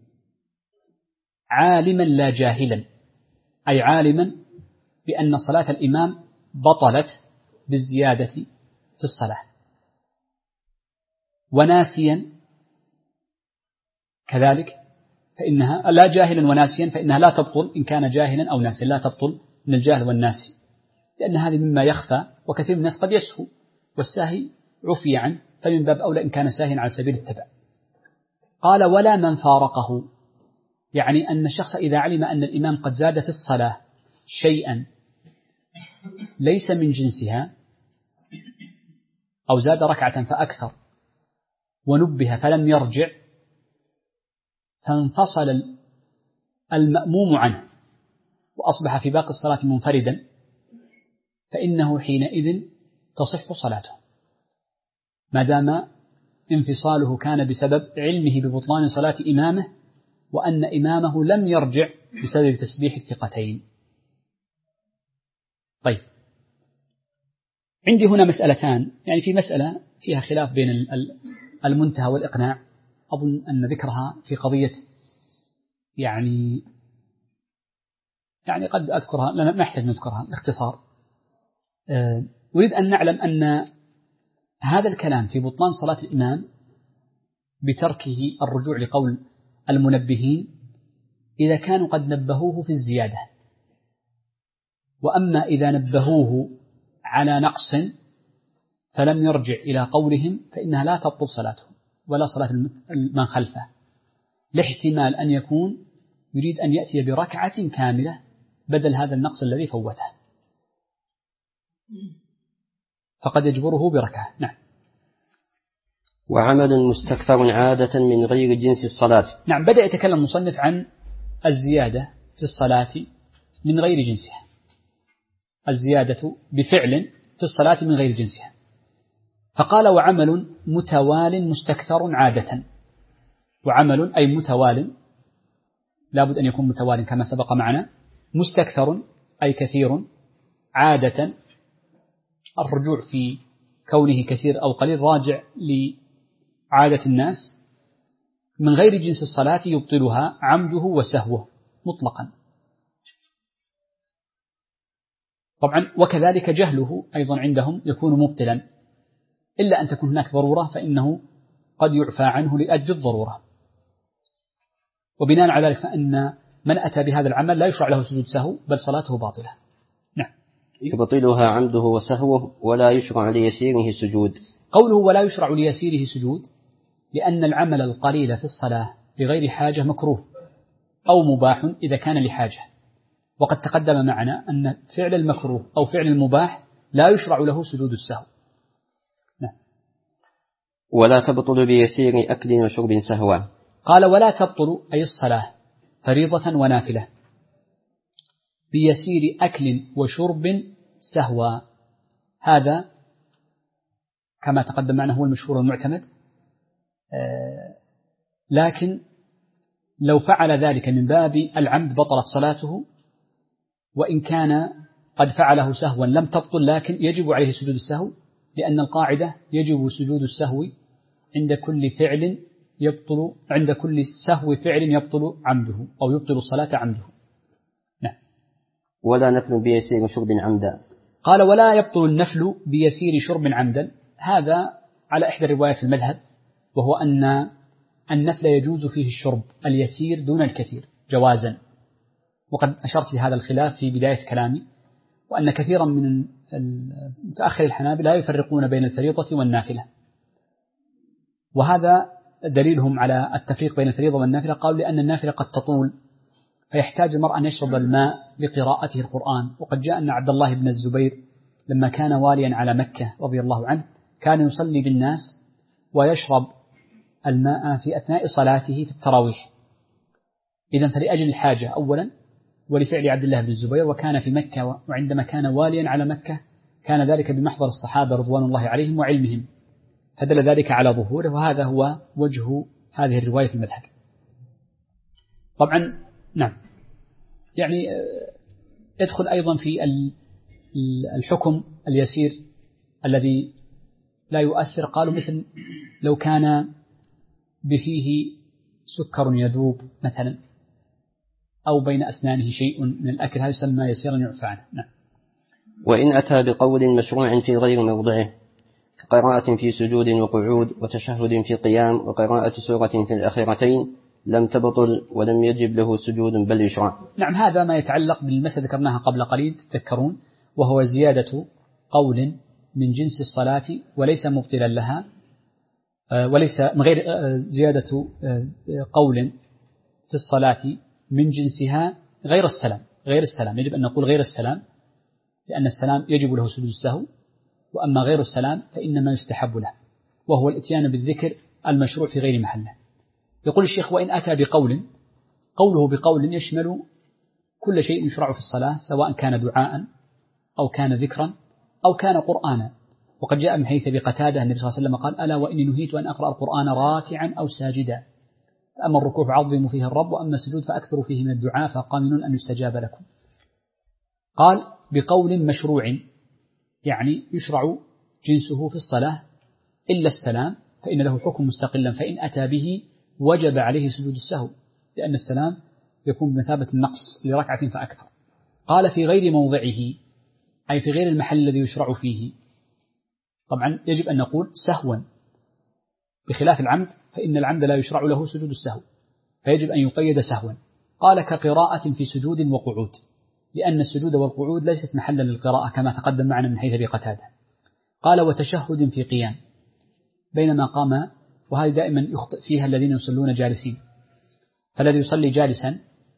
عالما لا جاهلا، أي عالما بأن صلاة الإمام بطلت بالزيادة في الصلاة، وناسيا كذلك فإنها لا جاهلا وناسيا فإنها لا تبطل إن كان جاهلا أو ناسيا، لا تبطل من الجاهل والناسي، لأن هذه مما يخفى، وكثير من الناس قد يسهو والساهي عفي عنه، فمن باب أولى إن كان ساهيا على سبيل التبع. قال ولا من فارقه، يعني أن الشخص إذا علم أن الإمام قد زاد في الصلاة شيئا ليس من جنسها، أو زاد ركعة فأكثر ونبه فلم يرجع، فانفصل المأموم عنه وأصبح في باقي الصلاة منفردا، فإنه حينئذ تصح صلاته ما دام انفصاله كان بسبب علمه ببطلان صلاة إمامه، وأن إمامه لم يرجع بسبب تسبيح الثقتين. طيب، عندي هنا مسألتان، يعني في مسألة فيها خلاف بين المنتهى والإقناع، أظن أن ذكرها في قضية يعني قد أذكرها، لا نحتاج نذكرها باختصار. أريد أن نعلم أن هذا الكلام في بطلان صلاة الإمام بتركه الرجوع لقول المنبهين إذا كانوا قد نبهوه في الزيادة، وأما إذا نبهوه على نقص فلم يرجع إلى قولهم فإنها لا تبطل صلاته ولا صلاة من خلفه، لاحتمال أن يكون يريد أن يأتي بركعة كاملة بدل هذا النقص الذي فوته، فقد يجبره بركعة. نعم. وعمل مستكثر عادة من غير جنس الصلاة. نعم، بدأ يتكلم المصنف عن الزيادة في الصلاة من غير جنسها، الزيادة بفعل في الصلاة من غير جنسها، فقال وعمل متوال مستكثر عادة. وعمل أي متوال، لابد أن يكون متوال كما سبق معنا، مستكثر أي كثير، عادة الرجوع في كونه كثير أو قليل راجع لعادة الناس، من غير جنس الصلاة يبطلها عمده وسهوه مطلقا. طبعا وكذلك جهله أيضا عندهم يكون مبطلا، إلا أن تكون هناك ضرورة فإنه قد يعفى عنه لأجل الضرورة. وبناء على ذلك فإن من أتى بهذا العمل لا يشرع له سجود سهو بل صلاته باطلة. نعم. يبطلها عمده وسهوه ولا يشرع ليسيره سجود. قوله ولا يشرع ليسيره سجود لأن العمل القليل في الصلاة بغير حاجة مكروه أو مباح إذا كان لحاجة، وقد تقدم معنا أن فعل المكروه أو فعل المباح لا يشرع له سجود السهو. نعم. ولا تبطل بيسير أكل وشرب سهوا. قال ولا تبطل أي الصلاة فريضة ونافلة بيسير أكل وشرب سهوا، هذا كما تقدم معنا هو المشهور المعتمد، لكن لو فعل ذلك من باب العمد بطلت صلاته، وإن كان قد فعله سهوا لم تبطل لكن يجب عليه سجود السهو، لأن القاعدة يجب سجود السهو عند كل فعل يبطل، عند كل سهو فعل يبطل عمده أو يبطل الصلاة عمده. نعم. ولا نفل بيسير شرب عمدا. قال ولا يبطل النفل بيسير شرب عمدا، هذا على إحدى روايات المذهب، وهو أن النفل يجوز فيه الشرب اليسير دون الكثير جوازا، وقد أشرت لهذا الخلاف في بداية كلامي، وأن كثيرا من متأخر الحنابلة لا يفرقون بين الفريضة والنافلة، وهذا دليلهم على التفريق بين الفريضة والنافلة، قالوا لأن النافلة قد تطول فيحتاج المرء أن يشرب الماء لقراءته القرآن، وقد جاء أن عبد الله بن الزبير لما كان واليا على مكة رضي الله عنه كان يصلي بالناس ويشرب الماء في أثناء صلاته في التراويح. إذن فلأجل الحاجة أولا، ولفعل عبد الله بن الزبير، وكان في مكة، وعندما كان واليا على مكة كان ذلك بمحضر الصحابة رضوان الله عليهم وعلمهم، فدل ذلك على ظهوره، وهذا هو وجه هذه الرواية في المذهب. طبعا نعم، يعني يدخل أيضا في الحكم اليسير الذي لا يؤثر، قالوا مثل لو كان بفيه سكر يذوب مثلا، أو بين أسنانه شيء من الأكل، هذا يسمى يسيرا يعفى عنه. نعم. وإن أتى بقول مشروع في غير موضعه كقراءة في سجود وقعود وتشهد في قيام وقراءة سورة في الأخيرتين لم تبطل ولم يجب له سجود بل يشرع. نعم، هذا ما يتعلق بالمسألة ذكرناها قبل قليل تذكرون، وهو زيادة قول من جنس الصلاة وليس مبطلا لها، وليس من غير زيادة قول في الصلاة من جنسها غير السلام. غير السلام يجب أن نقول غير السلام، لأن السلام يجب له سجود السهو، وأما غير السلام فإنما يستحب له، وهو الإتيان بالذكر المشروع في غير محله. يقول الشيخ: وإن أتى بقول، قوله بقول يشمل كل شيء يشرع في الصلاة، سواء كان دعاء أو كان ذكرا أو كان قرآنا. وقد جاء من حديث أبي قتادة النبي صلى الله عليه وسلم قال: ألا وإني نهيت أن أقرأ القرآن راكعا أو ساجدا، أما الركوع فعظموا فيه الرب، وأما السجود فأكثروا فيه من الدعاء فقامنون أن يستجاب لكم. قال بقول مشروع، يعني يشرع جنسه في الصلاة إلا السلام، فإن له حكم مستقلا، فإن أتى به وجب عليه سجود السهو، لأن السلام يكون بمثابة النقص لركعة فأكثر. قال في غير موضعه، أي في غير المحل الذي يشرع فيه. طبعا يجب أن نقول سهوا، بخلاف العمد، فإن العمد لا يشرع له سجود السهو، فيجب أن يقيد سهوا. قال كقراءة في سجود وقعود، لأن السجود والقعود ليست محلا للقراءة كما تقدم معنا من حيث أبي قتادة. قال وتشهد في قيام، بينما قام، وهذه دائما يخطئ فيها الذين يصلون جالسين، فالذي يصلي جالسا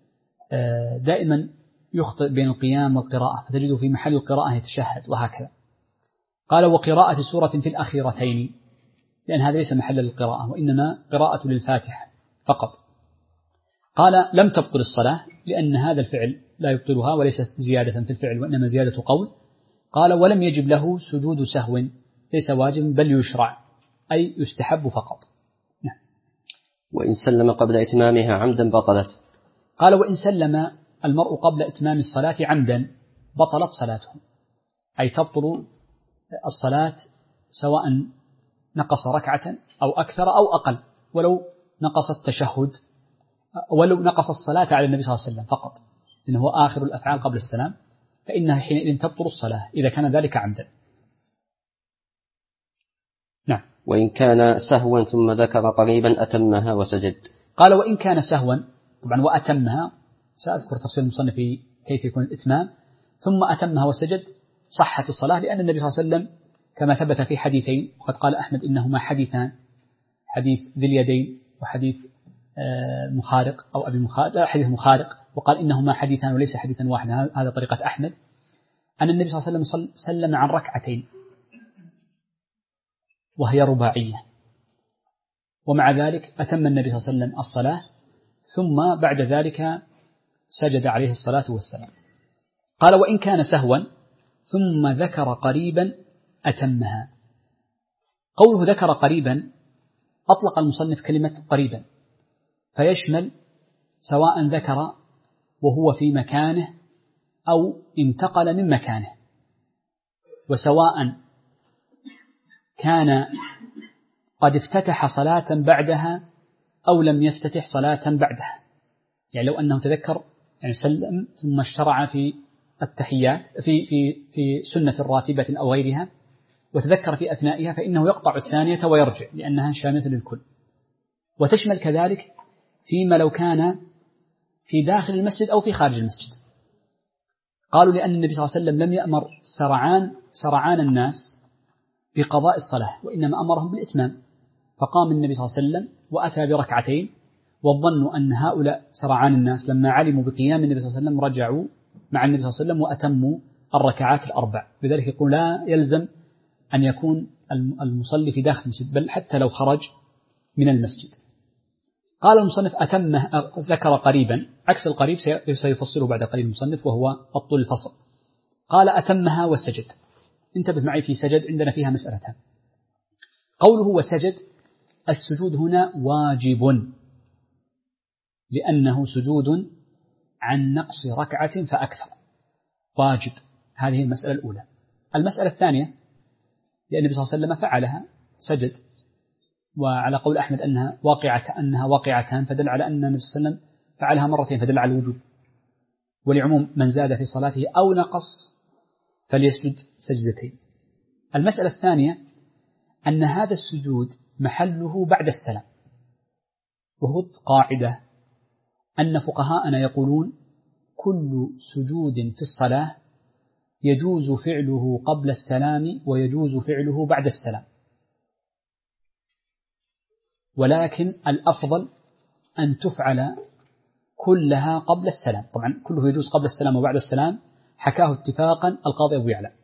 دائما يخطئ بين القيام والقراءة، فتجده في محل القراءة يتشهد وهكذا. قال وقراءة سورة في الأخيرتين، لأن هذا ليس محل للقراءة، وإنما قراءة للفاتحة فقط. قال لم تبطل الصلاة، لأن هذا الفعل لا يبطلها، وليست زيادة في الفعل وإنما زيادة قول. قال ولم يجب له سجود سهو، ليس واجب بل يشرع، أي يستحب فقط. نعم. وإن سلم قبل إتمامها عمدا بطلت. قال وإن سلم المرء قبل إتمام الصلاة عمدا بطلت صلاته، أي تبطل الصلاة سواء نقص ركعة أو أكثر أو أقل، ولو نقص التشهد، ولو نقص الصلاة على النبي صلى الله عليه وسلم فقط، لأنه هو آخر الأفعال قبل السلام، فإنها حينئذ تبطل الصلاة إذا كان ذلك عمدا. نعم. وإن كان سهوا ثم ذكر قريبا أتمها وسجد. قال وإن كان سهوا، طبعا وأتمها سأذكر تفصيل المصنف في كيف يكون الإتمام، ثم أتمها وسجد صحت الصلاة، لأن النبي صلى الله عليه وسلم كما ثبت في حديثين، وقد قال أحمد إنهما حديثان، حديث ذي اليدين وحديث مخارق أو أبي مخارق، حديث مخارق، وقال إنهما حديثان وليس حديثا واحدا، هذا طريقة أحمد، أن النبي صلى الله عليه وسلم سلم عن ركعتين وهي رباعية، ومع ذلك أتم النبي صلى الله عليه وسلم الصلاة، ثم بعد ذلك سجد عليه الصلاة والسلام. قال وإن كان سهوا ثم ذكر قريبا أتمها. قوله ذكر قريبا أطلق المصنف كلمة قريبا، فيشمل سواء ذكر وهو في مكانه أو انتقل من مكانه، وسواء كان قد افتتح صلاة بعدها أو لم يفتتح صلاة بعدها. يعني لو أنه تذكر يعني سلم ثم اشترع في التحيات في سنة راتبة أو غيرها وتذكر في أثنائها، فإنه يقطع الثانية ويرجع، لأنها شاملة للكل. وتشمل كذلك فيما لو كان في داخل المسجد أو في خارج المسجد. قالوا لأن النبي صلى الله عليه وسلم لم يأمر سرعان الناس بقضاء الصلاة، وإنما أمرهم بالإتمام، فقام النبي صلى الله عليه وسلم وأتى بركعتين، والظن أن هؤلاء سرعان الناس لما علموا بقيام النبي صلى الله عليه وسلم رجعوا مع النبي صلى الله عليه وسلم وأتموا الركعات الأربع. لذلك يقول لا يلزم أن يكون المصلي في داخل المسجد، بل حتى لو خرج من المسجد. قال المصنف أتمه، ذكر قريبا عكس القريب سيفصله بعد قليل المصنف وهو الطول الفصل. قال أتمها وسجد. انتبه معي في سجد عندنا فيها مسألتان. قوله وسجد، السجود هنا واجب لأنه سجود عن نقص ركعة فأكثر، واجب. هذه المسألة الأولى. المسألة الثانية، لأن النبي صلى الله عليه وسلم فعلها سجد، وعلى قول أحمد أنها واقعتان، فدل على أن النبي صلى الله عليه وسلم فعلها مرتين، فدل على الوجوب. ولعموم من زاد في صلاته أو نقص فليسجد سجدتين. المسألة الثانية أن هذا السجود محله بعد السلام، وهو قاعدة أن فقهاءنا يقولون كل سجود في الصلاة يجوز فعله قبل السلام ويجوز فعله بعد السلام، ولكن الأفضل أن تفعل كلها قبل السلام. طبعا كله يجوز قبل السلام وبعد السلام، حكاه اتفاقا القاضي أبو يعلى،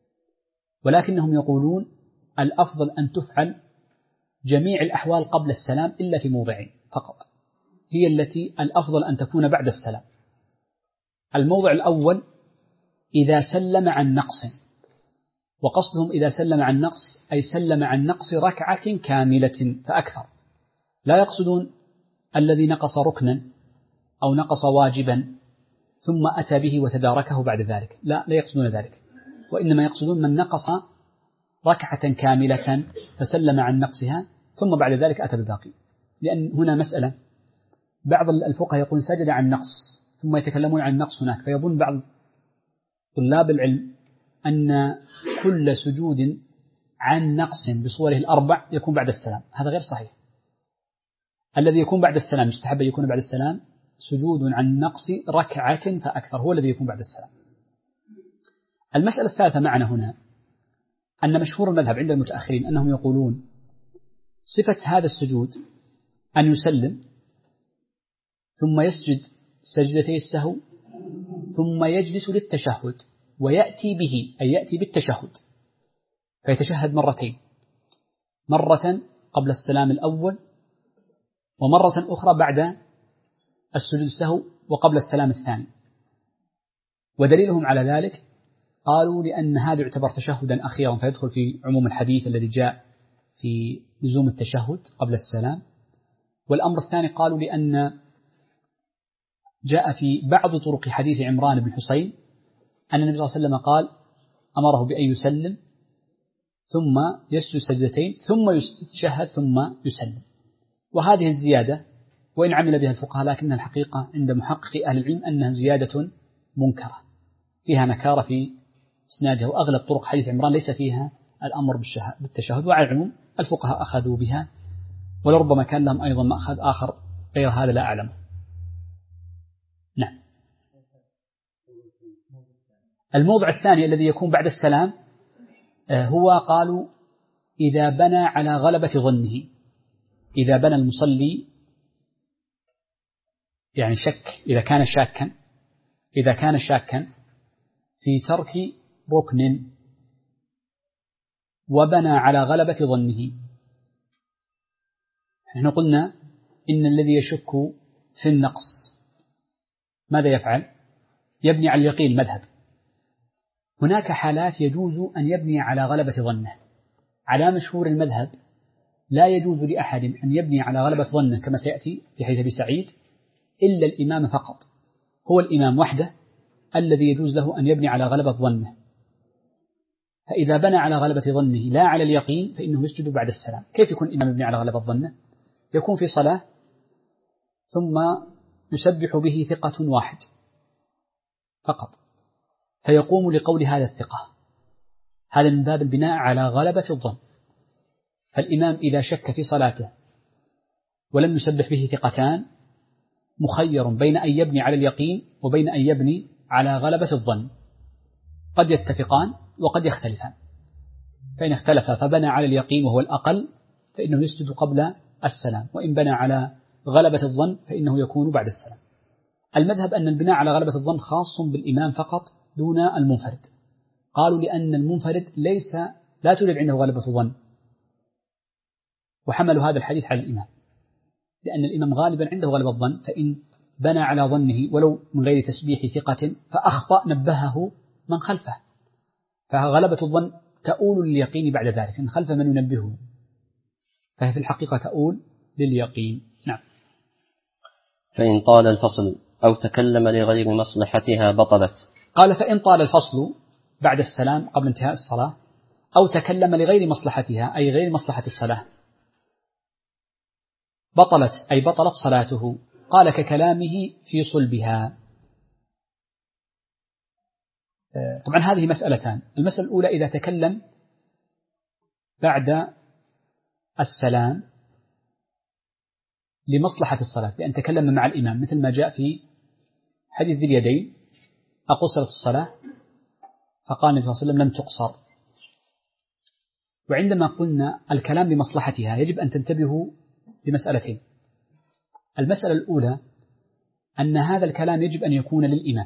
ولكنهم يقولون الأفضل أن تفعل جميع الأحوال قبل السلام إلا في موضعين فقط، هي التي الأفضل أن تكون بعد السلام. الموضع الأول إذا سلم عن نقص، وقصدهم إذا سلم عن نقص أي سلم عن نقص ركعة كاملة فأكثر، لا يقصدون الذي نقص ركنا أو نقص واجبا ثم أتى به وتداركه بعد ذلك، لا يقصدون ذلك، وإنما يقصدون من نقص ركعة كاملة فسلم عن نقصها ثم بعد ذلك أتى بالباقي. لأن هنا مسألة، بعض الفقهاء يقول سجد عن نقص ثم يتكلمون عن نقص هناك، فيظن بعض طلاب العلم أن كل سجود عن نقص بصوره الأربع يكون بعد السلام. هذا غير صحيح. الذي يكون بعد السلام يستحب يكون بعد السلام سجود عن نقص ركعة فأكثر، هو الذي يكون بعد السلام. المسألة الثالثة معنا هنا أن مشهور المذهب عند المتأخرين أنهم يقولون صفة هذا السجود أن يسلم ثم يسجد سجدتي السهو ثم يجلس للتشهد ويأتي به، أي يأتي بالتشهد فيتشهد مرتين، مرة قبل السلام الأول ومرة أخرى بعد السجود السهو وقبل السلام الثاني. ودليلهم على ذلك قالوا لأن هذا يعتبر تشهدا أخيرا فيدخل في عموم الحديث الذي جاء في لزوم التشهد قبل السلام. والأمر الثاني قالوا لأن جاء في بعض طرق حديث عمران بن حسين أن النبي صلى الله عليه وسلم قال أمره بأن يسلم ثم يسجد سجدتين ثم يتشهد ثم يسلم. وهذه الزيادة وإن عمل بها الفقهاء لكنها الحقيقة عند محقق أهل العلم أنها زيادة منكرة فيها نكارة في إسنادها، وأغلب طرق حديث عمران ليس فيها الأمر بالتشهد، وعلى العموم الفقهاء أخذوا بها، ولربما كان لهم أيضا مأخذ آخر غير هذا لا أعلم. نعم. الموضع الثاني الذي يكون بعد السلام هو قالوا إذا بنى على غلبة ظنه، إذا بنى المصلي يعني شك، إذا كان شاكا في ترك ركن وبنى على غلبة ظنه. نحن قلنا إن الذي يشك في النقص ماذا يفعل؟ يبني على اليقين المذهب. هناك حالات يجوز أن يبني على غلبة ظنه. على مشهور المذهب لا يجوز لأحد أن يبني على غلبة ظنه كما سيأتي في حديث أبي سعيد إلا الإمام فقط، هو الإمام وحده الذي يجوز له أن يبني على غلبة ظنه. فإذا بنى على غلبة ظنه لا على اليقين فإنه يسجد بعد السلام. كيف يكون الإمام يبني على غلبة ظنه؟ يكون في صلاة ثم يسبح به ثقة واحد فقط فيقوم لقول هذا الثقة، هذا من باب البناء على غلبة الظن. فالإمام إذا شك في صلاته ولم يسبح به ثقتان مخير بين أن يبني على اليقين وبين أن يبني على غلبة الظن، قد يتفقان وقد يختلفان. فإن اختلفا فبنى على اليقين وهو الأقل فإنه يسجد قبل السلام، وإن بنى على غلبة الظن فإنه يكون بعد السلام. المذهب أن البناء على غلبة الظن خاص بالإمام فقط دون المنفرد. قالوا لأن المنفرد لا توجد عنده غلبة الظن، وحملوا هذا الحديث على الإمام، لأن الإمام غالبا عنده غالب الظن، فإن بنى على ظنه ولو من غير تسبيح ثقة فأخطأ نبهه من خلفه، فغلبة الظن تؤول لليقين بعد ذلك، من خلف من ينبهه، فهي في الحقيقة تؤول لليقين. نعم. فإن طال الفصل أو تكلم لغير مصلحتها بطلت. قال فإن طال الفصل بعد السلام قبل انتهاء الصلاة أو تكلم لغير مصلحتها أي غير مصلحة الصلاة بطلت، أي بطلت صلاته. قال ككلامه في صلبها. طبعا هذه مسألتان. المسألة الأولى إذا تكلم بعد السلام لمصلحة الصلاة بأن تكلم مع الإمام، مثل ما جاء في حديث ذي اليدين أقصرت الصلاة فقال النبي صلى الله عليه وسلم لم تقصر. وعندما قلنا الكلام لمصلحتها يجب أن تنتبهوا لمسألتين. المسألة الأولى أن هذا الكلام يجب أن يكون للإمام،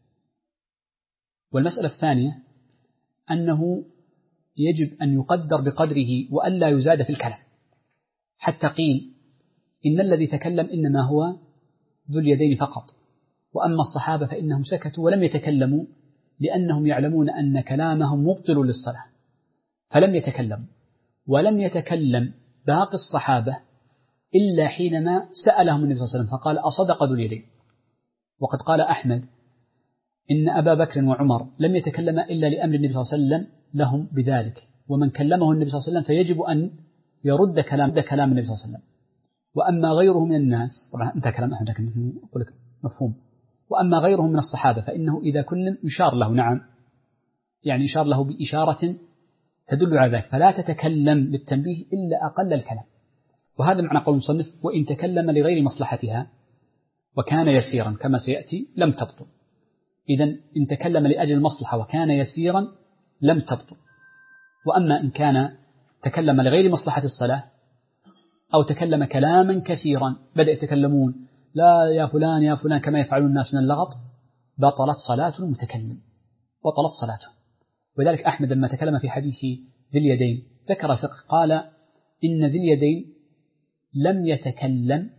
والمسألة الثانية أنه يجب أن يقدر بقدره وألا يزاد في الكلام، حتى قيل إن الذي تكلم إنما هو ذو اليدين فقط، وأما الصحابة فإنهم سكتوا ولم يتكلموا لأنهم يعلمون أن كلامهم مبطل للصلاة فلم يتكلموا. ولم يتكلم باقي الصحابة إلا حينما سألهم النبي صلى الله عليه وسلم فقال أصدق ذو اليدين. وقد قال أحمد إن أبا بكر وعمر لم يتكلم إلا لأمر النبي صلى الله عليه وسلم لهم بذلك، ومن كلمه النبي صلى الله عليه وسلم فيجب أن يرد كلام النبي صلى الله عليه وسلم. وأما غيره من الناس، طبعا انتهى كلام أحمد لكن أقول لك مفهوم، وأما غيره من الصحابة فإنه إذا كلم يشار له، نعم يعني يشار له بإشارة تدل على ذلك، فلا تتكلم للتنبيه إلا أقل الكلام. وهذا معنى قول المصنف وإن تكلم لغير مصلحتها وكان يسيرا كما سيأتي لم تبطل. إذن إن تكلم لأجل المصلحة وكان يسيرا لم تبطل. وأما إن كان تكلم لغير مصلحة الصلاة أو تكلم كلاما كثيرا بدأ يتكلمون لا يا فلان يا فلان كما يفعلون الناس من اللغط، بطلت صلاة المتكلم، بطلت صلاته. وذلك أحمد لما تكلم في حديث ذي اليدين ذكر فقه، قال إن ذي اليدين لم يتكلم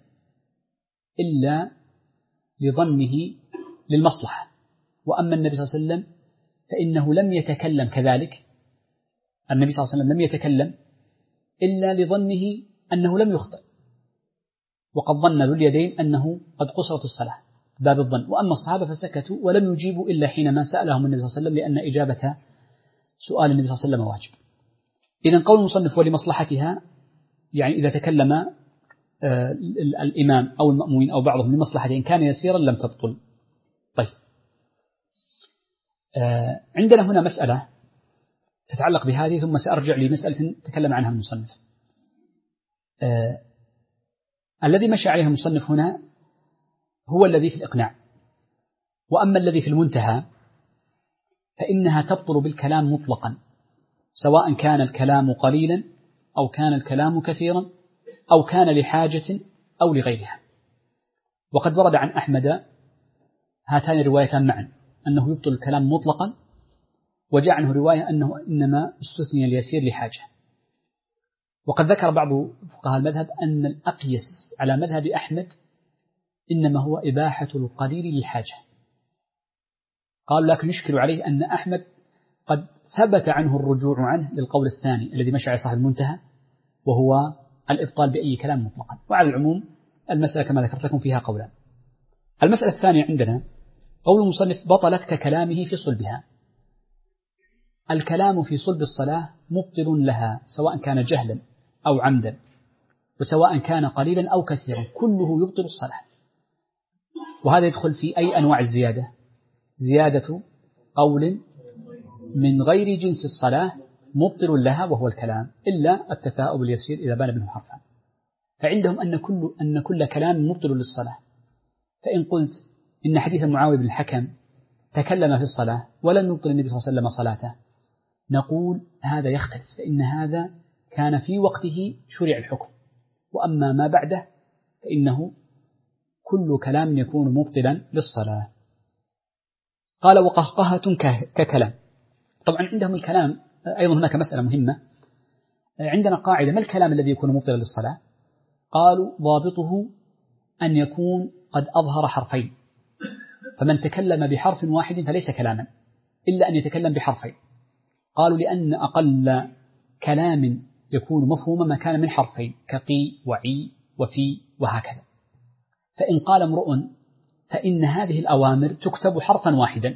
إلا لظنه للمصلحة، وأما النبي صلى الله عليه وسلم فإنه لم يتكلم كذلك، النبي صلى الله عليه وسلم لم يتكلم إلا لظنه أنه لم يخطئ، وقد ظن ذو اليدين أنه قد قصرت الصلاة باب الظن. وأما الصحابة فسكتوا ولم يجيبوا إلا حينما سألهم النبي صلى الله عليه وسلم، لأن إجابة سؤال النبي صلى الله عليه وسلم واجب. إذن قول المصنف ولمصلحتها يعني إذا تكلم الإمام أو المأمومين أو بعضهم لمصلحته إن كان يسيرا لم تبطل. طيب عندنا هنا مسألة تتعلق بهذه، ثم سأرجع لمسألة تكلم عنها المصنف. الذي مشى عليه المصنف هنا هو الذي في الإقناع، وأما الذي في المنتهى فإنها تبطل بالكلام مطلقا، سواء كان الكلام قليلا أو كان الكلام كثيرا أو كان لحاجة أو لغيرها. وقد ورد عن أحمد هاتان الروايتان معا، أنه يبطل الكلام مطلقا، وجاء عنه رواية أنه إنما استثني اليسير لحاجة. وقد ذكر بعض فقهاء المذهب أن الأقيس على مذهب أحمد إنما هو إباحة القليل للحاجة. قال لكن يشكل عليه أن أحمد قد ثبت عنه الرجوع عنه للقول الثاني الذي مشى على صاحب المنتهى، وهو الإبطال بأي كلام مطلقا. وعلى العموم المسألة كما ذكرت لكم فيها قولان. المسألة الثانية عندنا قول المصنف بطلت ككلامه في صلبها. الكلام في صلب الصلاة مبطل لها سواء كان جهلا أو عمدا، وسواء كان قليلا أو كثيرا، كله يبطل الصلاة. وهذا يدخل في أي أنواع الزيادة؟ زيادة قول من غير جنس الصلاة مبطل لها وهو الكلام، إلا التثاؤب اليسير إذا بان منه حرفا. فعندهم أن كل كلام مبطل للصلاة. فإن قلت إن حديث معاوية بن الحكم تكلم في الصلاة ولم يبطل النبي صلى الله عليه وسلم صلاته، نقول هذا يختلف، فإن هذا كان في وقته شرع الحكم، وأما ما بعده فإنه كل كلام يكون مبطلا للصلاة. قال وقهقهة ككلام. طبعا عندهم الكلام أيضا هناك مسألة مهمة، عندنا قاعدة: ما الكلام الذي يكون مبطلا للصلاة؟ قالوا ضابطه أن يكون قد أظهر حرفين، فمن تكلم بحرف واحد فليس كلاما إلا أن يتكلم بحرفين. قالوا لأن أقل كلام يكون مفهوما ما كان من حرفين كقي وعي وفي وهكذا. فإن قال امرؤ فإن هذه الأوامر تكتب حرفا واحدا،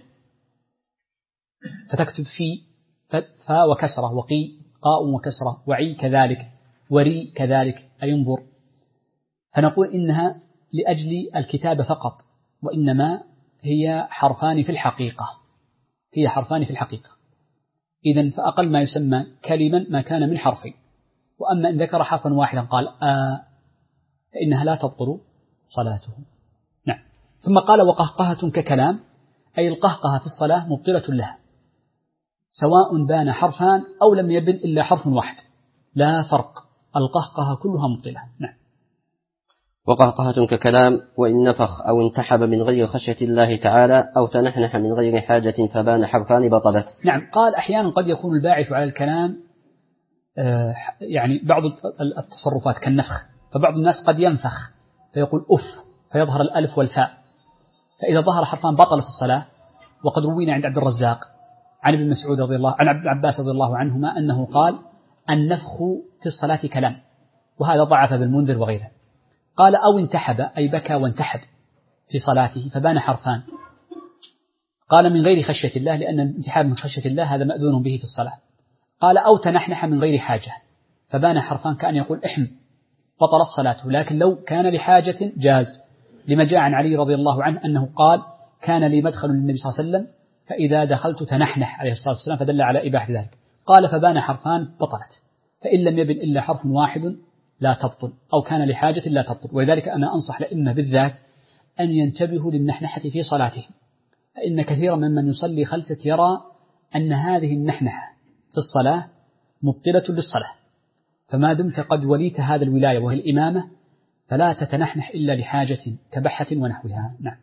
فتكتب في فا وكسرة، وقي قاء وكسرة، وعي كذلك، وري كذلك أي انظر، فنقول إنها لأجل الكتابة فقط، وإنما هي حرفان في الحقيقة، هي حرفان في الحقيقة. إذن فأقل ما يسمى كلما ما كان من حرفين. وأما إن ذكر حرفا واحدا قال فإنها لا تبطل صلاته. نعم. ثم قال: وقهقهة ككلام، أي القهقهة في الصلاة مبطلة لها، سواء بان حرفان أو لم يبن إلا حرف واحد، لا فرق، القهقهة كلها مبطلة. نعم. وقهقهة ككلام، وإن نفخ أو انتحب من غير خشية الله تعالى أو تنحنح من غير حاجة فبان حرفان بطلت. نعم. قال: أحيانا قد يكون الباعث على الكلام يعني بعض التصرفات كالنفخ، فبعض الناس قد ينفخ فيقول أف فيظهر الألف والفاء، فإذا ظهر حرفان بطلت الصلاة. وقد روينا عند عبد الرزاق عن ابن مسعود رضي الله عن ابن عباس رضي الله عنهما أنه قال: النفخ في الصلاة كلام، وهذا ضعف بالمنذر وغيره. قال: أو انتحب، أي بكى وانتحب في صلاته فبان حرفان. قال: من غير خشية الله، لأن الانتحاب من خشية الله هذا مأذون به في الصلاة. قال: أو تنحنح من غير حاجة فبان حرفان، كأن يقول احم، بطلت صلاته. لكن لو كان لحاجة جاز، لما جاء عن علي رضي الله عنه أنه قال: كان لي مدخل للنبي صلى الله عليه وسلم فإذا دخلت تنحنح عليه الصلاة والسلام، فدل على إباحة ذلك. قال: فبان حرفان بطلت، فإن لم يبن إلا حرف واحد لا تبطل، أو كان لحاجة لا تبطل. ولذلك أنا أنصح لإمة بالذات أن ينتبهوا للنحنحة في صلاتهم، فإن كثيرا ممن يصلي خلفك يرى أن هذه النحنحة في الصلاة مبطلة للصلاة، فما دمت قد وليت هذا الولاية وهي الإمامة فلا تتنحنح إلا لحاجة كبحة ونحوها. نعم.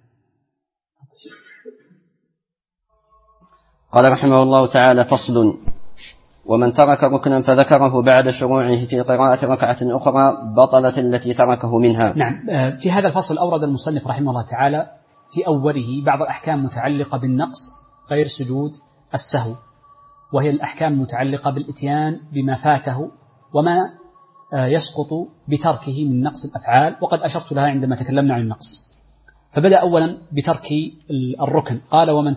قال رحمه الله تعالى: فصل: ومن ترك ركنا فذكره بعد شروعه في قراءة ركعة أخرى بطلت التي تركه منها. نعم. في هذا الفصل أورد المصنف رحمه الله تعالى في أوله بعض الأحكام متعلقة بالنقص غير سجود السهو، وهي الأحكام المتعلقة بالإتيان بما فاته وما يسقط بتركه من نقص الأفعال، وقد أشرت لها عندما تكلمنا عن النقص. فبدأ أولا بترك الركن. قال: ومن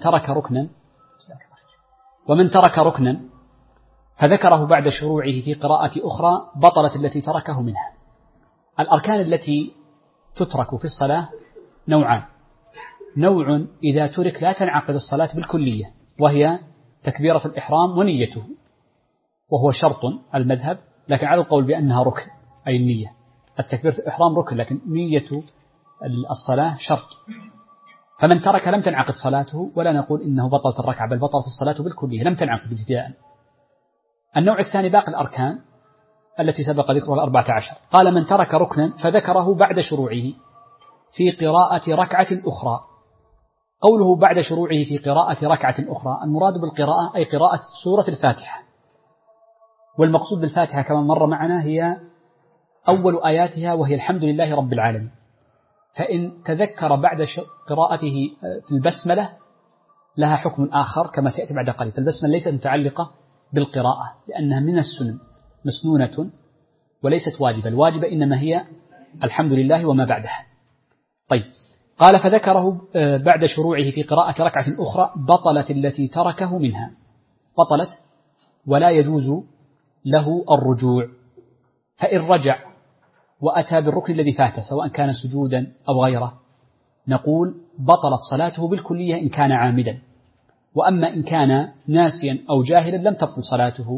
ترك ركنا فذكره بعد شروعه في قراءة أخرى بطلت التي تركه منها. الأركان التي تترك في الصلاة نوعان: نوع إذا ترك لا تنعقد الصلاة بالكلية، وهي تكبيرة الإحرام ونيته، وهو شرط المذهب، لكن على القول بأنها ركن أي النية. التكبيرة الإحرام ركن، لكن نية الصلاة شرط. فمن ترك لم تنعقد صلاته، ولا نقول إنه بطلت الركعة، بل بطلت الصلاة بالكلية، لم تنعقد ابتداء. النوع الثاني باقي الأركان التي سبق ذكرها 14. قال: من ترك ركنا فذكره بعد شروعه في قراءة ركعة أخرى. قوله بعد شروعه في قراءة ركعة أخرى، المراد بالقراءة أي قراءة سورة الفاتحة، والمقصود بالفاتحة كما مر معنا هي أول آياتها، وهي الحمد لله رب العالمين. فإن تذكر بعد قراءته في البسملة لها حكم آخر كما سيأتي بعد قليل. فالبسملة ليست متعلقة بالقراءة لأنها من السنن مسنونة وليست واجبة، الواجبة إنما هي الحمد لله وما بعدها. طيب. قال: فذكره بعد شروعه في قراءة ركعة أخرى بطلت التي تركه منها، بطلت ولا يجوز له الرجوع. فإن رجع وأتى بالركن الذي فاته سواء كان سجودا أو غيره نقول بطلت صلاته بالكلية إن كان عامدا، وأما إن كان ناسيا أو جاهلا لم تبطل صلاته،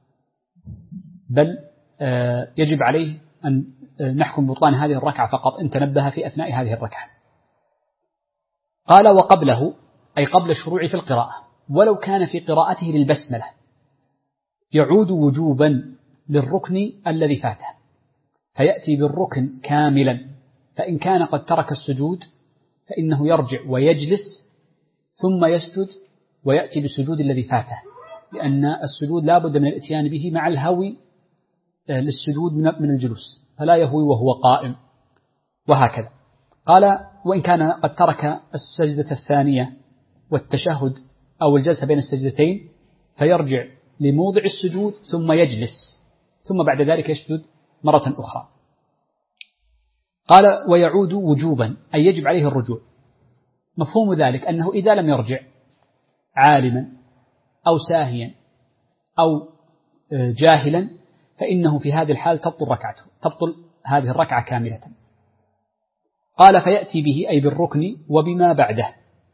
بل يجب عليه أن نحكم بطلان هذه الركعة فقط إن تنبه في أثناء هذه الركعة. قال: وقبله أي قبل الشروع في القراءة، ولو كان في قراءته للبسملة يعود وجوبا للركن الذي فاته، فيأتي بالركن كاملا. فإن كان قد ترك السجود فإنه يرجع ويجلس ثم يسجد ويأتي بالسجود الذي فاته، لأن السجود لا بد من الاتيان به مع الهوي للسجود من الجلوس، فلا يهوي وهو قائم، وهكذا. قال وإن كان قد ترك السجدة الثانية والتشهد أو الجلسة بين السجدتين فيرجع لموضع السجود ثم يجلس، ثم بعد ذلك يسجد مرة أخرى. قال ويعود وجوبا، أي يجب عليه الرجوع. مفهوم ذلك أنه إذا لم يرجع عالما أو ساهيا أو جاهلا فإنه في هذه الحال تبطل ركعته، تبطل هذه الركعة كاملة. قال فيأتي به أي بالركن وبما بعده.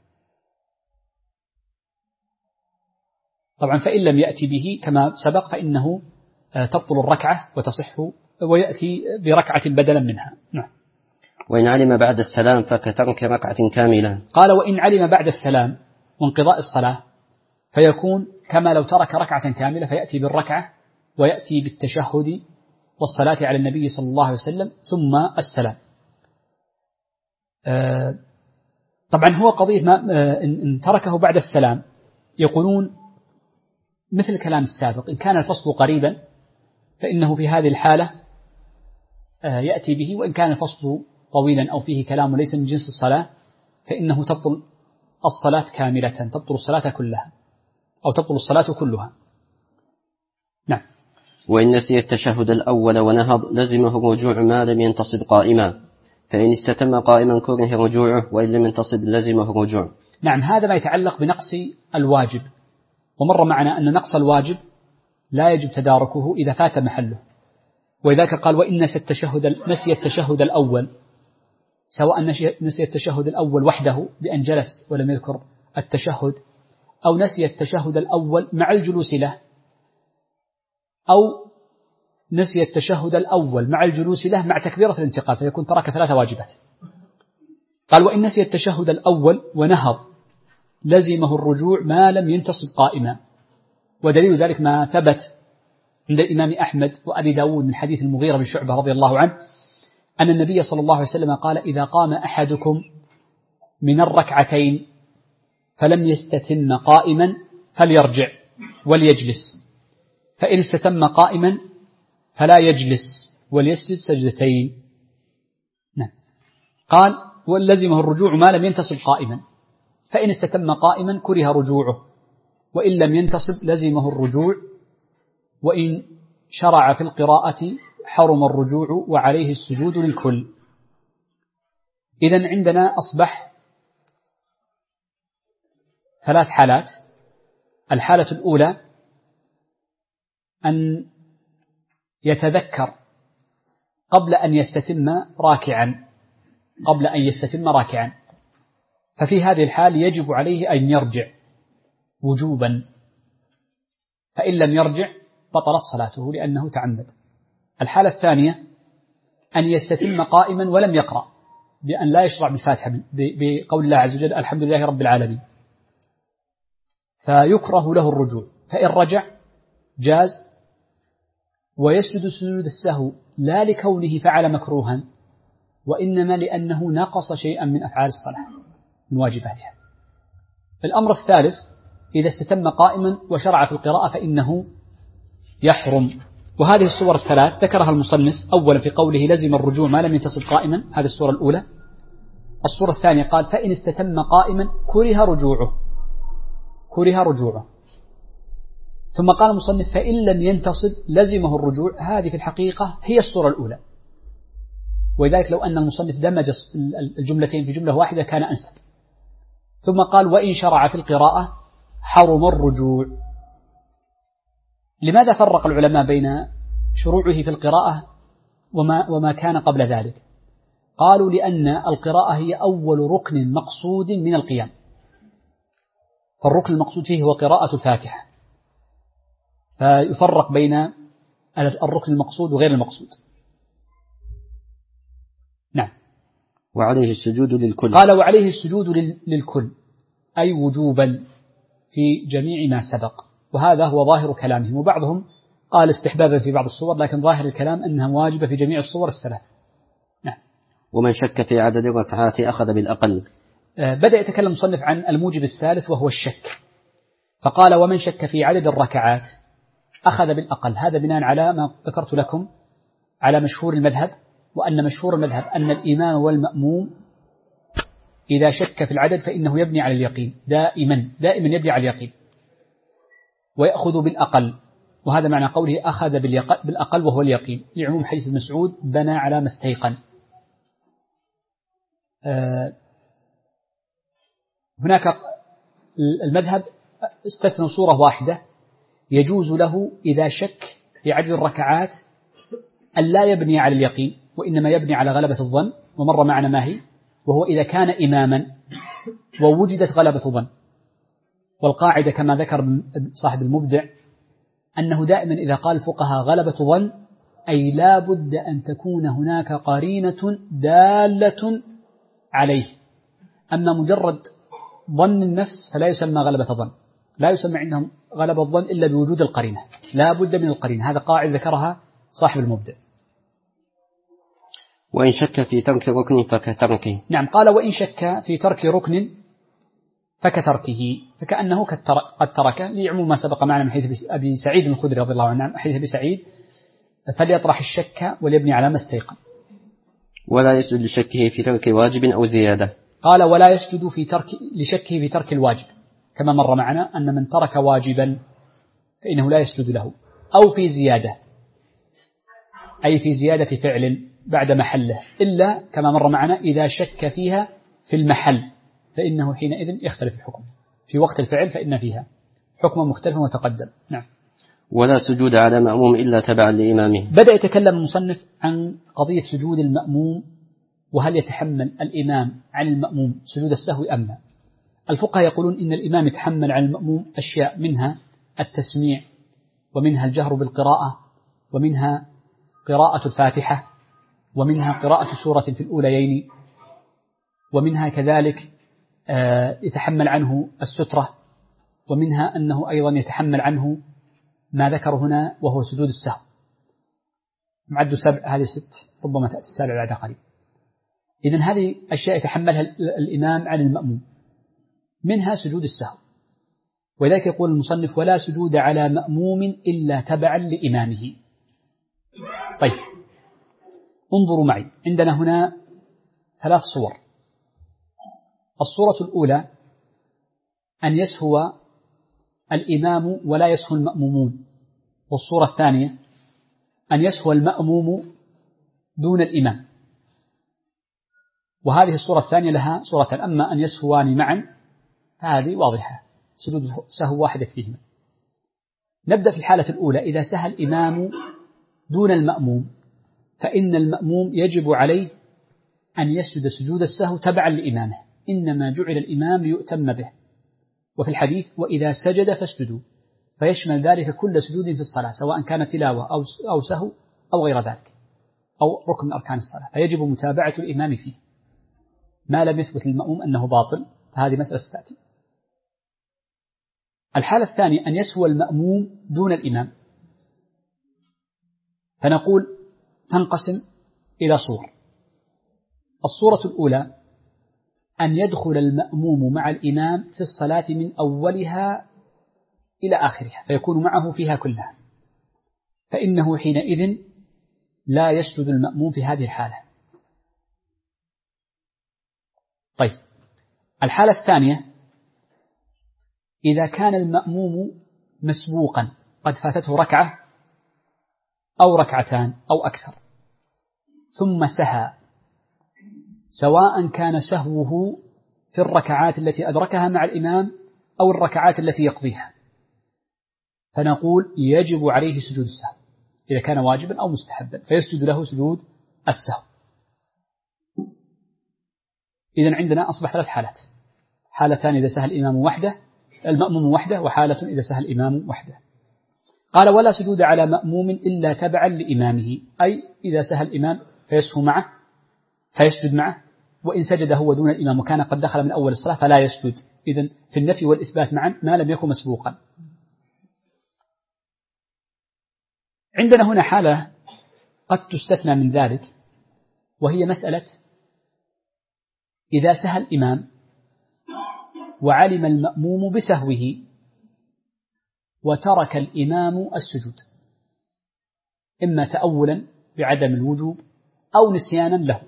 طبعا فإن لم يأتي به كما سبق فإنه تبطل الركعة وتصح، ويأتي بركعة بدلا منها. نعم. وإن علم بعد السلام فكترك ركعة كاملة. قال وإن علم بعد السلام وانقضاء الصلاة فيكون كما لو ترك ركعة كاملة، فيأتي بالركعة ويأتي بالتشهد والصلاة على النبي صلى الله عليه وسلم ثم السلام. طبعا هو قضية ما إن تركه بعد السلام يقولون مثل الكلام السابق، إن كان الفصل قريبا فإنه في هذه الحالة يأتي به، وإن كان الفصل طويلا أو فيه كلام وليس من جنس الصلاة فإنه تبطل الصلاة كاملة، تبطل الصلاة كلها أو تبطل الصلاة كلها. نعم. وإن نسي التشهد الأول ونهض لزمه الرجوع ما لم ينتصب قائما، فإن استتم قائما كره رجوعه، وإن لم ينتصب لزمه الرجوع. نعم، هذا ما يتعلق بنقص الواجب، ومر معنا أن نقص الواجب لا يجب تداركه إذا فات محله، ولذلك قال وإن نسي التشهد الأول، سواء نسي التشهد الأول وحده بأن جلس ولم يذكر التشهد، أو نسي التشهد الأول مع الجلوس له، أو نسي التشهد الأول مع الجلوس له مع تكبيرة الانتقال، فيكون ترك 3 واجبات. قال وإن نسي التشهد الأول ونهض لزمه الرجوع ما لم ينتصب قائما، ودليل ذلك ما ثبت عند الإمام أحمد وأبي داود من حديث المغيرة بن شعبة رضي الله عنه أن النبي صلى الله عليه وسلم قال إذا قام أحدكم من الركعتين فلم يستتم قائما فليرجع وليجلس، فإن استتم قائما فلا يجلس وليسجد سجدتين. نعم. قال ولزمه الرجوع ما لم ينتصب قائما، فإن استتم قائما كره رجوعه، وإن لم ينتصب لزمه الرجوع، وإن شرع في القراءة حرم الرجوع وعليه السجود للكل. إذن عندنا أصبح 3 حالات. الحالة الأولى أن يتذكر قبل أن يستتم راكعا، ففي هذه الحال يجب عليه أن يرجع وجوبا، فإن لم يرجع بطلت صلاته لأنه تعمد. الحالة الثانية أن يستتم قائما ولم يقرأ، بأن لا يشرع بالفاتحة بقول الله عز وجل الحمد لله رب العالمين، فيكره له الرجوع، فإن رجع جاز ويسجد سجود السهو لا لكونه فعل مكروها، وإنما لأنه نقص شيئا من أفعال الصلاة من واجباتها. الأمر الثالث إذا استتم قائما وشرع في القراءة فإنه يحرم. وهذه الصور الثلاث ذكرها المصنف أولا في قوله لزم الرجوع ما لم ينتصب قائما، هذه الصورة الأولى. الصورة الثانية قال فإن استتم قائما كره رجوعه. ثم قال المصنف فإن لم ينتصب لزمه الرجوع، هذه في الحقيقة هي الصورة الأولى، ولذلك لو أن المصنف دمج الجملتين في جملة واحدة كان أنسب. ثم قال وإن شرع في القراءة حرم الرجوع. لماذا فرق العلماء بين شروعه في القراءة وما كان قبل ذلك؟ قالوا لأن القراءة هي أول ركن مقصود من القيام، فالركن المقصود فيه هو قراءة الفاتحة، فيفرق بين الركن المقصود وغير المقصود. نعم. وعليه السجود للكل. قال وعليه السجود للكل أي وجوبا في جميع ما سبق، وهذا هو ظاهر كلامهم، وبعضهم قال استحبابا في بعض الصور، لكن ظاهر الكلام أنها واجبة في جميع الصور الثلاث. نعم. ومن شك في عدد الركعات أخذ بالأقل. بدأ يتكلم المصنف عن الموجب الثالث وهو الشك، فقال ومن شك في عدد الركعات أخذ بالأقل. هذا بناء على ما ذكرت لكم على مشهور المذهب، وأن مشهور المذهب أن الإمام والمأموم إذا شك في العدد فإنه يبني على اليقين دائما يبني على اليقين ويأخذ بالأقل. وهذا معنى قوله أخذ بالأقل وهو اليقين، لعموم حديث ابن مسعود بنى على ما استيقن. هناك المذهب استثنى صورة واحدة يجوز له إذا شك في عدد الركعات أن لا يبني على اليقين وإنما يبني على غلبة الظن، ومر معنا ما هي، وهو إذا كان إماما ووجدت غلبة ظن. والقاعدة كما ذكر صاحب المبدع أنه دائما إذا قال الفقهاء غلبة ظن أي لا بد أن تكون هناك قرينة دالة عليه. أما مجرد ظن النفس فلا يسمى غلبة ظن، لا يسمى عندهم غلبة الظن إلا بوجود القرينة، لا بد من القرينة. هذا قاعدة ذكرها صاحب المبدع. وإن شك في ترك ركن فكتركه. نعم، قال وإن شك في ترك ركن فكتركه، فكأنه قد ترك، لعموم ما سبق معنا من حديث أبي سعيد الخدري رضي الله عنه، حديث أبي سعيد فليطرح الشك وليبني على ما استيقن. ولا يسجد لشكه في ترك واجب أو زيادة. قال ولا يسجد لشكه في ترك الواجب، كما مر معنا أن من ترك واجبا فإنه لا يسجد له، أو في زيادة أي في زيادة فعل بعد محله، إلا كما مر معنا إذا شك فيها في المحل فإنه حينئذ يختلف الحكم. في وقت الفعل فإن فيها حكم مختلف وتقدم. نعم. ولا سجود على مأموم إلا تبعا لإمامه. بدأ يتكلم المصنف عن قضية سجود المأموم، وهل يتحمل الإمام عن المأموم سجود السهو أم لا. الفقهاء يقولون إن الإمام يتحمل عن المأموم أشياء، منها التسميع، ومنها الجهر بالقراءة، ومنها قراءة الفاتحة، ومنها قراءة سورة في الأوليين، ومنها كذلك يتحمل عنه السترة، ومنها أنه أيضا يتحمل عنه ما ذكر هنا وهو سجود السهو. معد 7، هذه 6، ربما تأتي السابع بعد قليل. إذن هذه أشياء يتحملها الإمام عن المأموم، منها سجود السهو. ولذلك يقول المصنف ولا سجود على مأموم إلا تبعا لإمامه. طيب، انظروا معي، عندنا هنا 3 صور. الصورة الأولى أن يسهو الإمام ولا يسهو المأمومون، والصورة الثانية أن يسهو المأموم دون الإمام. وهذه الصورة الثانية لها صورة، أما أن يسهوان معا هذه واضحة، سجود سهو واحد فيهما. نبدأ في الحالة الأولى، إذا سهى الإمام دون المأموم فإن المأموم يجب عليه أن يسجد سجود السهو تبعا لإمامه، إنما جعل الإمام ليؤتم به. وفي الحديث وإذا سجد فاسجدوا، فيشمل ذلك كل سجود في الصلاة، سواء كان تلاوة أو سهو أو غير ذلك أو ركن من أركان الصلاة، فيجب متابعة الإمام فيه ما لم يثبت للمأموم أنه باطل، فهذه مسألة ستأتي. الحالة الثانية أن يسهو المأموم دون الإمام، فنقول تنقسم إلى صور. الصورة الأولى أن يدخل المأموم مع الإمام في الصلاة من أولها إلى آخرها، فيكون معه فيها كلها، فإنه حينئذ لا يسجد المأموم في هذه الحالة. طيب، الحالة الثانية إذا كان المأموم مسبوقا قد فاتته ركعة أو ركعتان أو أكثر، ثم سهى، سواء كان سهوه في الركعات التي أدركها مع الإمام أو الركعات التي يقضيها، فنقول يجب عليه سجود السهو إذا كان واجبا أو مستحبا، فيسجد له سجود السهو. إذن عندنا أصبح 3 حالات، حالتان إذا سهى المأموم وحده، وحالة إذا سهى الإمام وحده. قال ولا سجود على مأموم إلا تبعا لإمامه، أي إذا سهى الإمام فيسهو معه فيسجد معه، وإن سجد هو دون الإمام وكان قد دخل من أول الصلاة فلا يسجد. إذن في النفي والإثبات معا ما لم يكن مسبوقا. عندنا هنا حالة قد تستثنى من ذلك، وهي مسألة إذا سهى الإمام وعلم المأموم بسهوه، وترك الإمام السجود، إما تأولا بعدم الوجوب أو نسيانا له،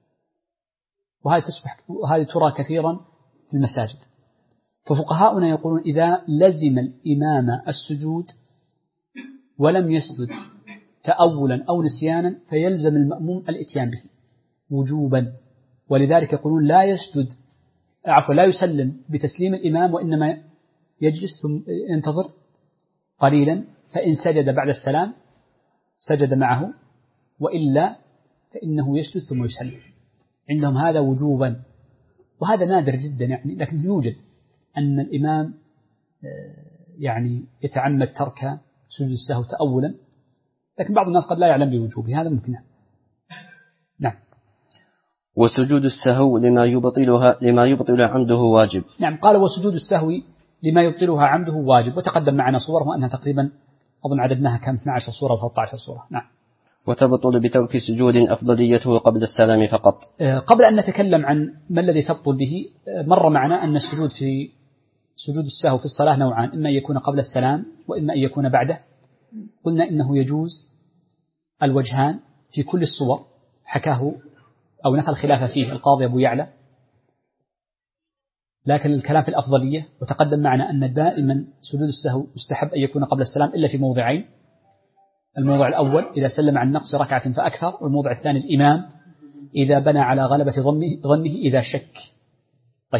وهذه ترى كثيرا في المساجد. ففقهاؤنا يقولون إذا لزم الإمام السجود ولم يسجد تأولا أو نسيانا فيلزم المأموم الإتيان به وجوبا، ولذلك يقولون لا يسلم بتسليم الإمام، وإنما يجلس ثم ينتظر قليلا، فإن سجد بعد السلام سجد معه، وإلا فإنه يسجد ثم يسلم. عندهم هذا وجوبا، وهذا نادر جدا يعني، لكن يوجد أن الإمام يعني يتعمد ترك سجود السهو تأولا، لكن بعض الناس قد لا يعلم بوجوبه، هذا ممكن. نعم. وسجود السهو لما يبطل عمده واجب. نعم، قال وسجود السهو لما يبطلها عمده واجب، وتقدم معنا صوره أنها تقريبا أظن عددناها كم 12 صورة أو 13 صورة. نعم. وتبطل بترك سجود أفضليته قبل السلام فقط. قبل أن نتكلم عن ما الذي تبطل به، مر معنا أن السجود في سجود السهو في الصلاة نوعان، إما أن يكون قبل السلام وإما أن يكون بعده. قلنا إنه يجوز الوجهان في كل الصور، حكاه أو نفى الخلاف فيه القاضي أبو يعلى، لكن الكلام في الأفضلية. وتقدم معنا أن دائما سجود السهو يستحب أن يكون قبل السلام إلا في موضعين: الموضع الأول إذا سلم عن نقص ركعة فأكثر، والموضع الثاني الإمام إذا بنى على غلبة ظنه إذا شك. طيب،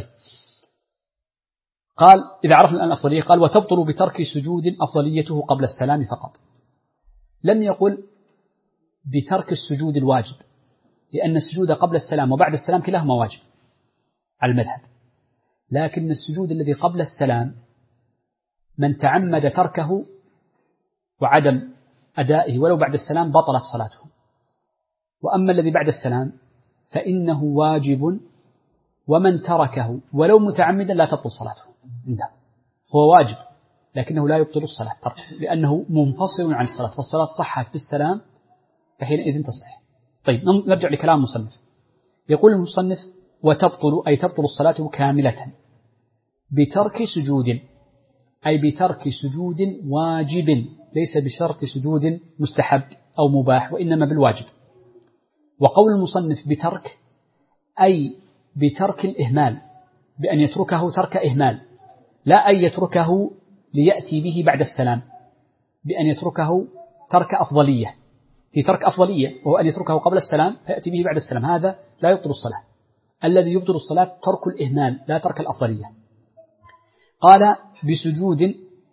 قال إذا عرفنا الآن الأفضلية، قال وتبطل بترك سجود أفضليته قبل السلام فقط. لم يقل بترك السجود الواجب، لأن السجود قبل السلام وبعد السلام كلاهما واجب على المذهب، لكن السجود الذي قبل السلام من تعمد تركه وعدم أدائه ولو بعد السلام بطلت صلاته، وأما الذي بعد السلام فإنه واجب، ومن تركه ولو متعمدا لا تبطل صلاته عنده، هو واجب لكنه لا يبطل الصلاة ترك، لأنه منفصل عن الصلاة، فالصلاة صحت بالسلام فحينئذ تصح. طيب، نرجع لكلام المصنف. يقول المصنف وتبطل أي تبطل الصلاة كاملة بترك سجود، أي بترك سجود واجب، ليس بشرط سجود مستحب أو مباح، وإنما بالواجب. وقول المصنف بترك أي بترك الإهمال، بأن يتركه ترك إهمال، لا أن يتركه ليأتي به بعد السلام، بأن يتركه ترك أفضلية. في ترك أفضلية وهو أن يتركه قبل السلام فيأتي به بعد السلام، هذا لا يبطل الصلاة. الذي يبطل الصلاة ترك الإهمال لا ترك الأفضلية. قال بسجود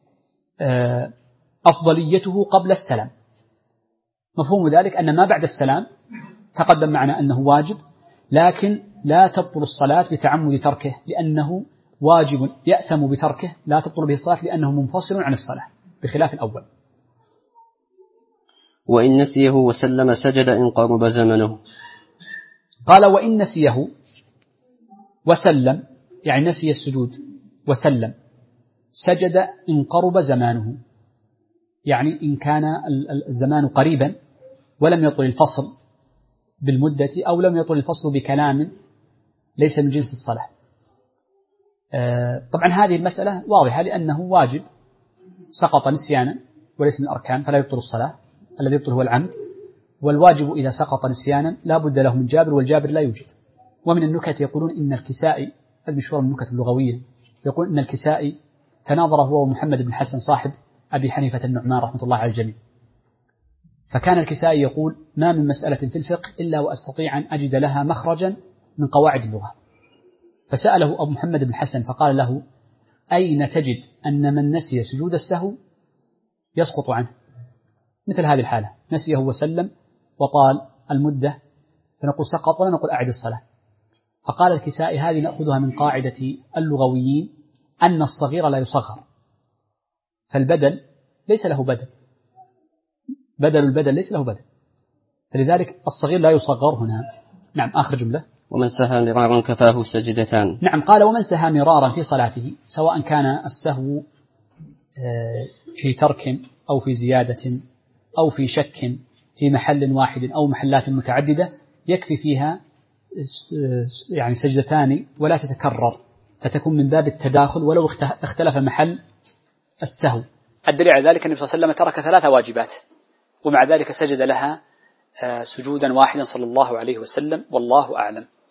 أفضليته قبل السلام، مفهوم ذلك أن ما بعد السلام تقدم معنا أنه واجب، لكن لا تبطل الصلاة بتعمد تركه، لأنه واجب يأثم بتركه، لا تبطل به الصلاة لأنه منفصل عن الصلاة بخلاف الأول. وإن نسيه وسلم سجد إن قرب زمنه. قال وإن نسيه وسلم، يعني نسي السجود وسلم، سجد إن قرب زمانه، يعني إن كان الزمان قريبا ولم يطل الفصل بالمدة أو لم يطل الفصل بكلام ليس من جنس الصلاة. طبعا هذه المسألة واضحة، لأنه واجب سقط نسيانا وليس من الأركان فلا يبطل الصلاة، الذي يبطل هو العمد، والواجب إذا سقط نسيانا لا بد له من جابر، والجابر لا يوجد. ومن النكت يقولون إن الكسائي، هذا مشهور من النكت اللغوية، يقول إن الكسائي تناظر هو ومحمد بن حسن صاحب أبي حنيفة النعمان رحمة الله على الجميع، فكان الكسائي يقول ما من مسألة في الفقه إلا وأستطيع أن أجد لها مخرجا من قواعد اللغة. فسأله أبو محمد بن حسن فقال له أين تجد أن من نسي سجود السهو يسقط عنه مثل هذه الحالة، نسيه وسلم وطال المدة فنقول سقط ولا نقول أعد الصلاة. فقال الكسائي هذه نأخذها من قاعدة اللغويين أن الصغير لا يصغر، فالبدل ليس له بدل، بدل البدل ليس له بدل، فلذلك الصغير لا يصغر هنا. نعم، آخر جملة. ومن سهى مرارا كفاه سجدتان. نعم، قال ومن سهى مرارا في صلاته، سواء كان السهو في ترك أو في زيادة أو في شك في محل واحد أو محلات متعددة، يكفي فيها يعني سجدتان ولا تتكرر، فتكون من باب التداخل ولو اختلف محل السهو، الدليل على ذلك النبي صلى الله عليه وسلم ترك 3 واجبات ومع ذلك سجد لها سجودا واحدا صلى الله عليه وسلم، والله أعلم.